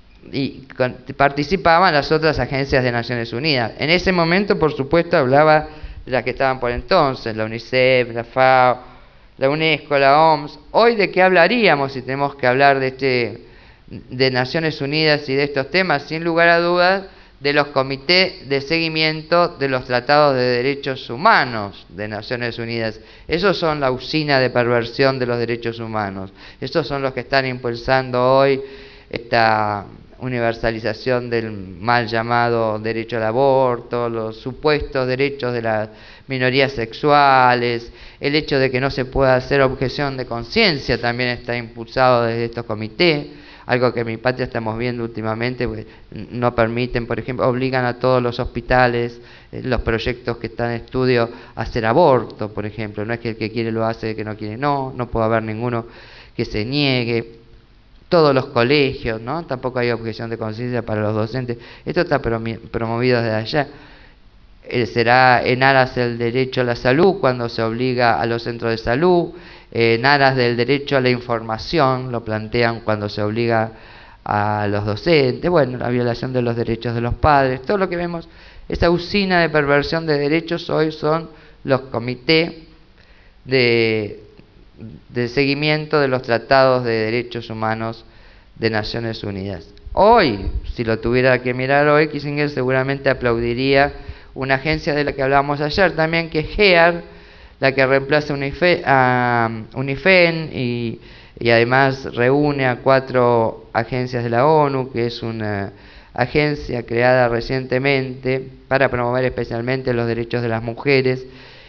y con, participaban las otras agencias de Naciones Unidas. En ese momento, por supuesto, hablaba de las que estaban por entonces, la UNICEF, la FAO, la UNESCO, la O M S. Hoy, ¿de qué hablaríamos si tenemos que hablar de, este, de Naciones Unidas y de estos temas? Sin lugar a dudas, de los comités de seguimiento de los tratados de derechos humanos de Naciones Unidas. Esos son la usina de perversión de los derechos humanos. Esos son los que están impulsando hoy esta universalización del mal llamado derecho al aborto, los supuestos derechos de las minorías sexuales, el hecho de que no se pueda hacer objeción de conciencia también está impulsado desde estos comités. algo que en mi patria estamos viendo últimamente, pues, no permiten, por ejemplo, obligan a todos los hospitales, eh, los proyectos que están en estudio, a hacer aborto, por ejemplo. No es que el que quiere lo hace, el que no quiere no, no puede haber ninguno que se niegue. Todos los colegios, ¿no? Tampoco hay objeción de conciencia para los docentes. Esto está promovido desde allá. Eh, será en aras del derecho a la salud cuando se obliga a los centros de salud, eh, en aras del derecho a la información, lo plantean cuando se obliga a los docentes, bueno, la violación de los derechos de los padres, todo lo que vemos, esa usina de perversión de derechos hoy son los comités de, de seguimiento de los tratados de derechos humanos de Naciones Unidas. Hoy, si lo tuviera que mirar hoy, Kissinger seguramente aplaudiría una agencia de la que hablábamos ayer también, que es G E A R, la que reemplaza Unife, a UNIFEN y, y además reúne a cuatro agencias de la ONU, que es una agencia creada recientemente para promover especialmente los derechos de las mujeres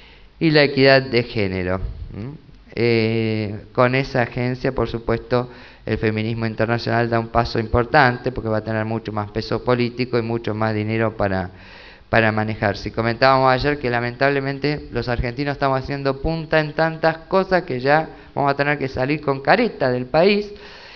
y la equidad de género. ¿Mm? Eh, con esa agencia, por supuesto, el feminismo internacional da un paso importante porque va a tener mucho más peso político y mucho más dinero para para manejarse. Y comentábamos ayer que lamentablemente los argentinos estamos haciendo punta en tantas cosas que ya vamos a tener que salir con careta del país,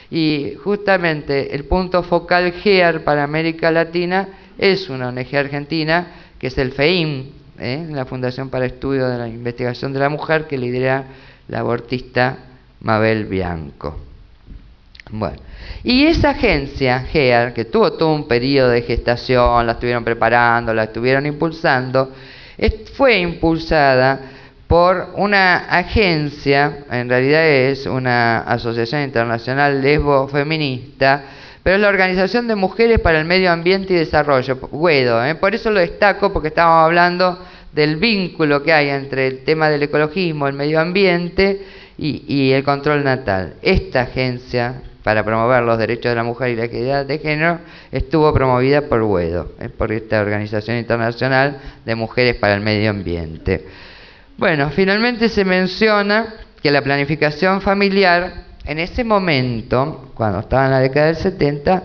y justamente el punto focal G E A R para América Latina es una O N G argentina que es el F E I M, ¿eh? la Fundación para Estudio de la Investigación de la Mujer, que lidera la abortista Mabel Bianco. Bueno, y esa agencia G E A R, que tuvo todo un periodo de gestación, la estuvieron preparando, la estuvieron impulsando, fue impulsada por una agencia, en realidad es una asociación internacional lesbo-feminista, pero es la Organización de Mujeres para el Medio Ambiente y Desarrollo, GUEDO, ¿eh? Por eso lo destaco, porque estábamos hablando del vínculo que hay entre el tema del ecologismo, el medio ambiente y, y el control natal. Esta agencia para promover los derechos de la mujer y la equidad de género estuvo promovida por GUEDO, ¿eh? por esta Organización Internacional de Mujeres para el Medio Ambiente. Bueno, finalmente se menciona que la planificación familiar en ese momento, cuando estaba en la década del setenta,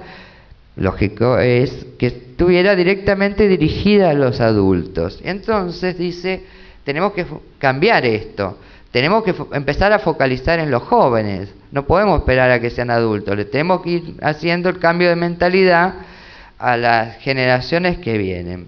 lógico es que estuviera directamente dirigida a los adultos. Entonces dice, tenemos que cambiar esto, tenemos que empezar a focalizar en los jóvenes, no podemos esperar a que sean adultos, le tenemos que ir haciendo el cambio de mentalidad a las generaciones que vienen.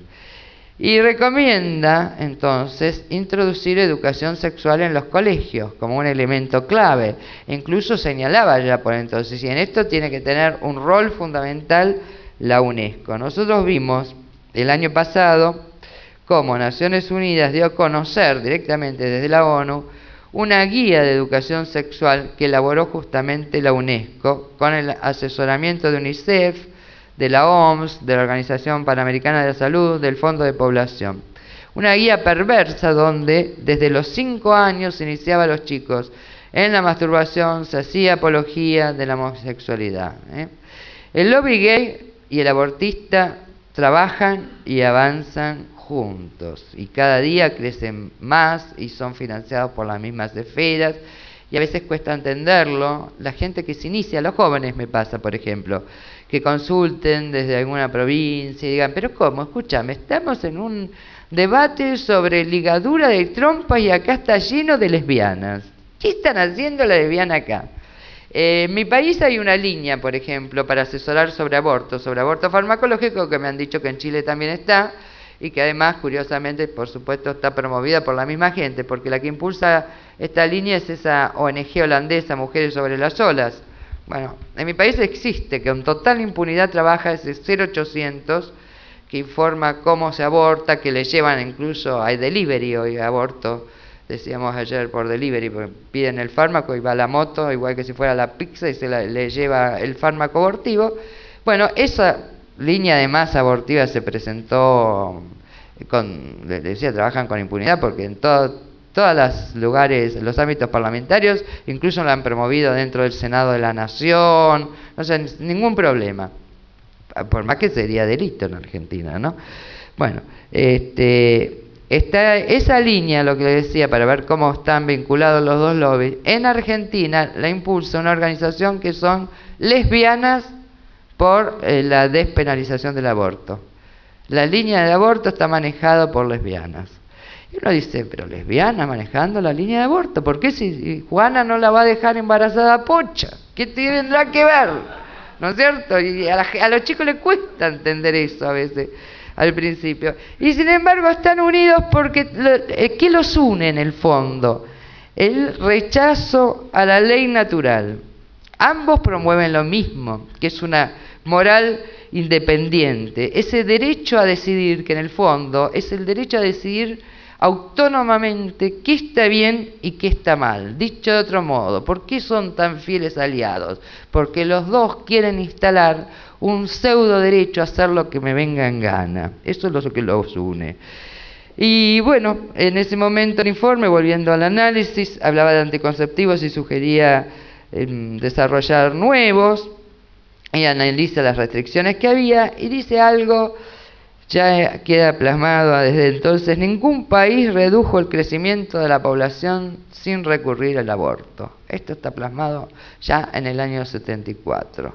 Y recomienda entonces introducir educación sexual en los colegios como un elemento clave. Incluso señalaba ya por entonces, y en esto tiene que tener un rol fundamental la UNESCO. Nosotros vimos el año pasado cómo Naciones Unidas dio a conocer directamente desde la ONU una guía de educación sexual que elaboró justamente la UNESCO con el asesoramiento de UNICEF, de la O M S, de la Organización Panamericana de la Salud, del Fondo de Población. Una guía perversa donde desde los cinco años se iniciaba a los chicos en la masturbación, se hacía apología de la homosexualidad. ¿eh? El lobby gay y el abortista trabajan y avanzan juntos y cada día crecen más y son financiados por las mismas esferas y a veces cuesta entenderlo. La gente que se inicia, los jóvenes me pasa, por ejemplo, que consulten desde alguna provincia y digan, pero ¿cómo? Escúchame, estamos en un debate sobre ligadura de trompas y acá está lleno de lesbianas. ¿Qué están haciendo la lesbiana acá? Eh, en mi país hay una línea, por ejemplo, para asesorar sobre aborto, sobre aborto farmacológico, que me han dicho que en Chile también está, y que además, curiosamente, por supuesto, está promovida por la misma gente, porque la que impulsa esta línea es esa O N G holandesa, Mujeres sobre las Olas. Bueno, en mi país existe, que con total impunidad trabaja ese cero ochocientos, que informa cómo se aborta, que le llevan incluso a delivery hoy aborto, decíamos ayer por delivery, porque piden el fármaco y va la moto, igual que si fuera la pizza, y se la, le lleva el fármaco abortivo. Bueno, esa línea de masa abortiva se presentó con, les decía, trabajan con impunidad porque en todo, todos los lugares, los ámbitos parlamentarios, incluso la han promovido dentro del Senado de la Nación, no sé, ningún problema, por más que sería delito en Argentina, ¿no? Bueno, este, está esa línea, lo que le decía, para ver cómo están vinculados los dos lobbies, en Argentina la impulsa una organización que son lesbianas por eh, la despenalización del aborto. La línea de aborto está manejada por lesbianas. Y uno dice, pero lesbianas manejando la línea de aborto, ¿por qué si Juana no la va a dejar embarazada a Pocha? ¿Qué tendrá que ver? ¿No es cierto? Y a, la, a los chicos les cuesta entender eso a veces, al principio. Y sin embargo están unidos porque, eh, ¿qué los une en el fondo? El rechazo a la ley natural. Ambos promueven lo mismo, que es una moral independiente, ese derecho a decidir, que en el fondo es el derecho a decidir autónomamente qué está bien y qué está mal. Dicho de otro modo, ¿por qué son tan fieles aliados? Porque los dos quieren instalar un pseudo derecho a hacer lo que me venga en gana. Eso es lo que los une. Y bueno, en ese momento el informe, volviendo al análisis, hablaba de anticonceptivos y sugería eh, desarrollar nuevos, y analiza las restricciones que había y dice algo, ya queda plasmado desde entonces: ningún país redujo el crecimiento de la población sin recurrir al aborto. Esto está plasmado ya en el año setenta y cuatro.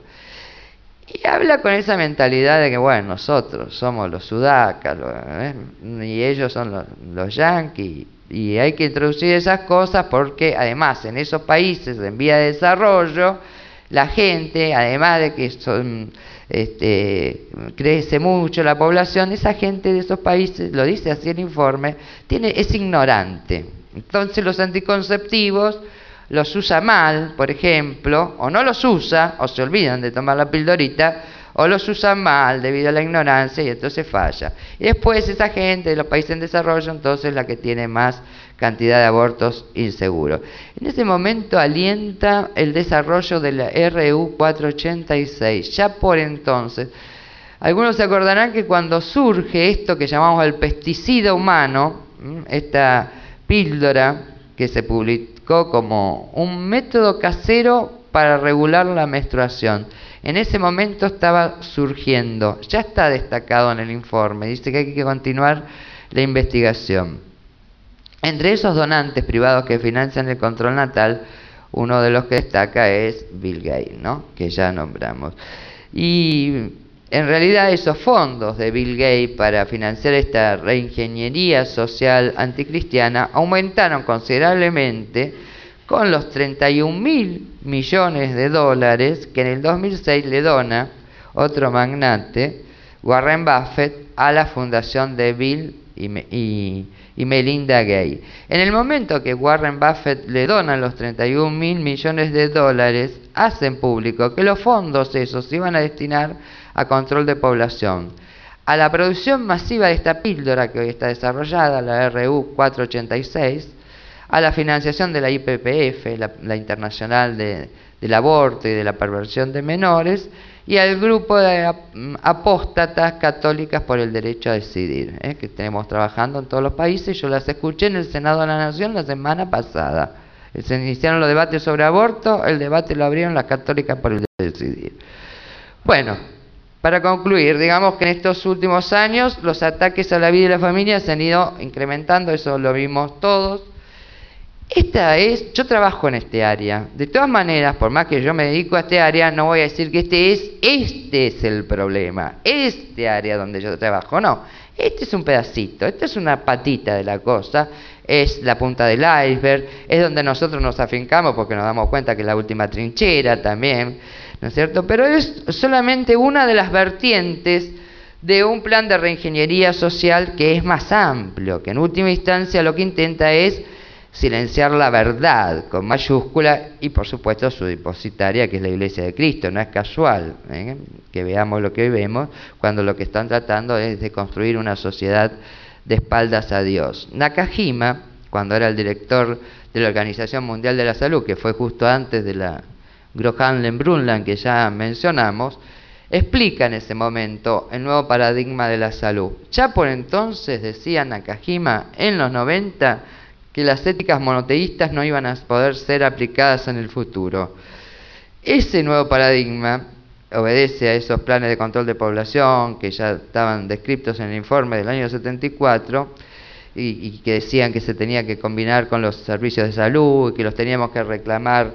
Y habla con esa mentalidad de que, bueno, nosotros somos los sudacas, ¿eh? y ellos son los, los yanquis, y hay que introducir esas cosas porque además en esos países en vía de desarrollo, la gente, además de que son, este, crece mucho la población, esa gente de esos países, lo dice así el informe, tiene, es ignorante. Entonces los anticonceptivos los usa mal, por ejemplo, o no los usa, o se olvidan de tomar la pildorita, o los usan mal debido a la ignorancia y entonces falla. Y después esa gente de los países en desarrollo, entonces la que tiene más cantidad de abortos inseguros. En ese momento alienta el desarrollo de la R U cuatrocientos ochenta y seis. Ya por entonces, algunos se acordarán que cuando surge esto que llamamos el pesticida humano, esta píldora que se publicó como un método casero para regular la menstruación, en ese momento estaba surgiendo, ya está destacado en el informe, dice que hay que continuar la investigación. Entre esos donantes privados que financian el control natal, uno de los que destaca es Bill Gates, ¿no?, que ya nombramos. Y en realidad esos fondos de Bill Gates para financiar esta reingeniería social anticristiana aumentaron considerablemente con los treinta y un mil millones de dólares que en el dos mil seis le dona otro magnate, Warren Buffett, a la fundación de Bill y, y, y Melinda Gates. En el momento que Warren Buffett le dona los treinta y un mil millones de dólares, hacen público que los fondos esos se iban a destinar a control de población, a la producción masiva de esta píldora que hoy está desarrollada, la R U cuatrocientos ochenta y seis, a la financiación de la I P P F, la, la Internacional de, del Aborto y de la Perversión de Menores, y al grupo de apóstatas católicas por el derecho a decidir, ¿eh? que tenemos trabajando en todos los países. Yo las escuché en el Senado de la Nación la semana pasada. Se iniciaron los debates sobre aborto, el debate lo abrieron las católicas por el derecho a decidir. Bueno, para concluir, digamos que en estos últimos años los ataques a la vida y la familia se han ido incrementando, eso lo vimos todos. Esta es, yo trabajo en este área. De todas maneras, por más que yo me dedico a este área, no voy a decir que este es, este es el problema, este área donde yo trabajo, no. Este es un pedacito, esta es una patita de la cosa, es la punta del iceberg, es donde nosotros nos afincamos porque nos damos cuenta que es la última trinchera también, ¿no es cierto? Pero es solamente una de las vertientes de un plan de reingeniería social que es más amplio, que en última instancia lo que intenta es silenciar la verdad con mayúscula y por supuesto su depositaria, que es la Iglesia de Cristo. No es casual ¿eh? que veamos lo que vemos cuando lo que están tratando es de construir una sociedad de espaldas a Dios. Nakajima, cuando era el director de la Organización Mundial de la Salud, que fue justo antes de la Gro Harlem Brundtland que ya mencionamos, explica en ese momento el nuevo paradigma de la salud. Ya por entonces decía Nakajima, en los noventa, que las éticas monoteístas no iban a poder ser aplicadas en el futuro. Ese nuevo paradigma obedece a esos planes de control de población que ya estaban descritos en el informe del año setenta y cuatro y, y que decían que se tenía que combinar con los servicios de salud y que los teníamos que reclamar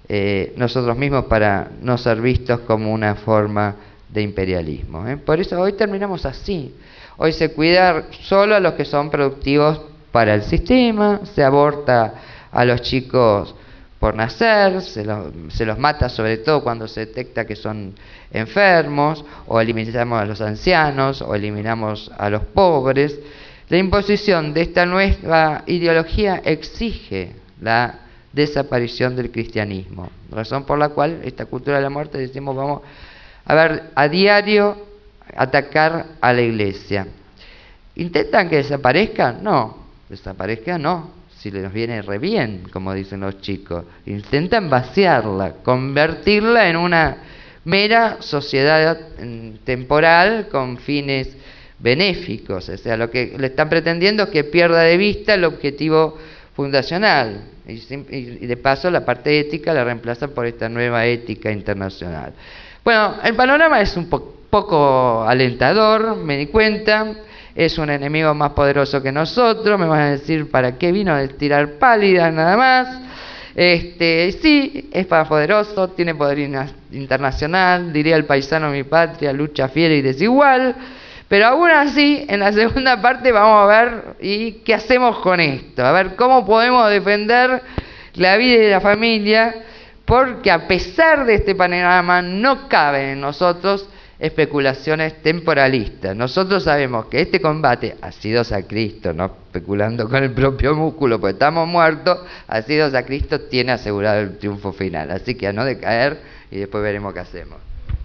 eh, nosotros mismos para no ser vistos como una forma de imperialismo, ¿eh? Por eso hoy terminamos así. Hoy se cuida solo a los que son productivos para el sistema, se aborta a los chicos por nacer, se los, se los mata sobre todo cuando se detecta que son enfermos, o eliminamos a los ancianos, o eliminamos a los pobres. La imposición de esta nueva ideología exige la desaparición del cristianismo, razón por la cual esta cultura de la muerte decimos vamos a ver a diario atacar a la iglesia. ¿Intentan que desaparezca? No, desaparezca no. Si les viene re bien, como dicen los chicos. Intentan vaciarla, convertirla en una mera sociedad temporal con fines benéficos. O sea, lo que le están pretendiendo es que pierda de vista el objetivo fundacional. Y, y de paso la parte ética la reemplazan por esta nueva ética internacional. Bueno, el panorama es un po poco alentador, me di cuenta. Es un enemigo más poderoso que nosotros. Me van a decir, ¿para qué vino a tirar pálidas nada más? Este, sí, es más poderoso, tiene poder internacional, diría el paisano mi patria, lucha fiera y desigual. Pero aún así, en la segunda parte vamos a ver y qué hacemos con esto. A ver cómo podemos defender la vida y la familia, porque a pesar de este panorama no caben en nosotros especulaciones temporalistas. Nosotros sabemos que este combate, asidos a Cristo, no especulando con el propio músculo, porque estamos muertos, asidos a Cristo tiene asegurado el triunfo final. Así que a no decaer y después veremos qué hacemos.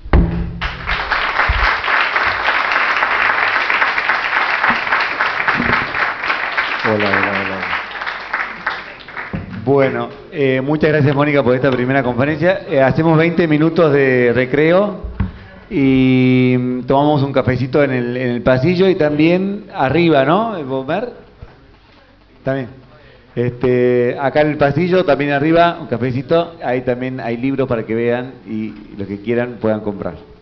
Hola, hola, hola. Bueno, eh, muchas gracias Mónica por esta primera conferencia. Eh, hacemos veinte minutos de recreo y tomamos un cafecito en el, en el pasillo y también arriba, ¿no? ¿Bomer? También. Este, acá en el pasillo, también arriba, un cafecito. Ahí también hay libros para que vean y los que quieran puedan comprar.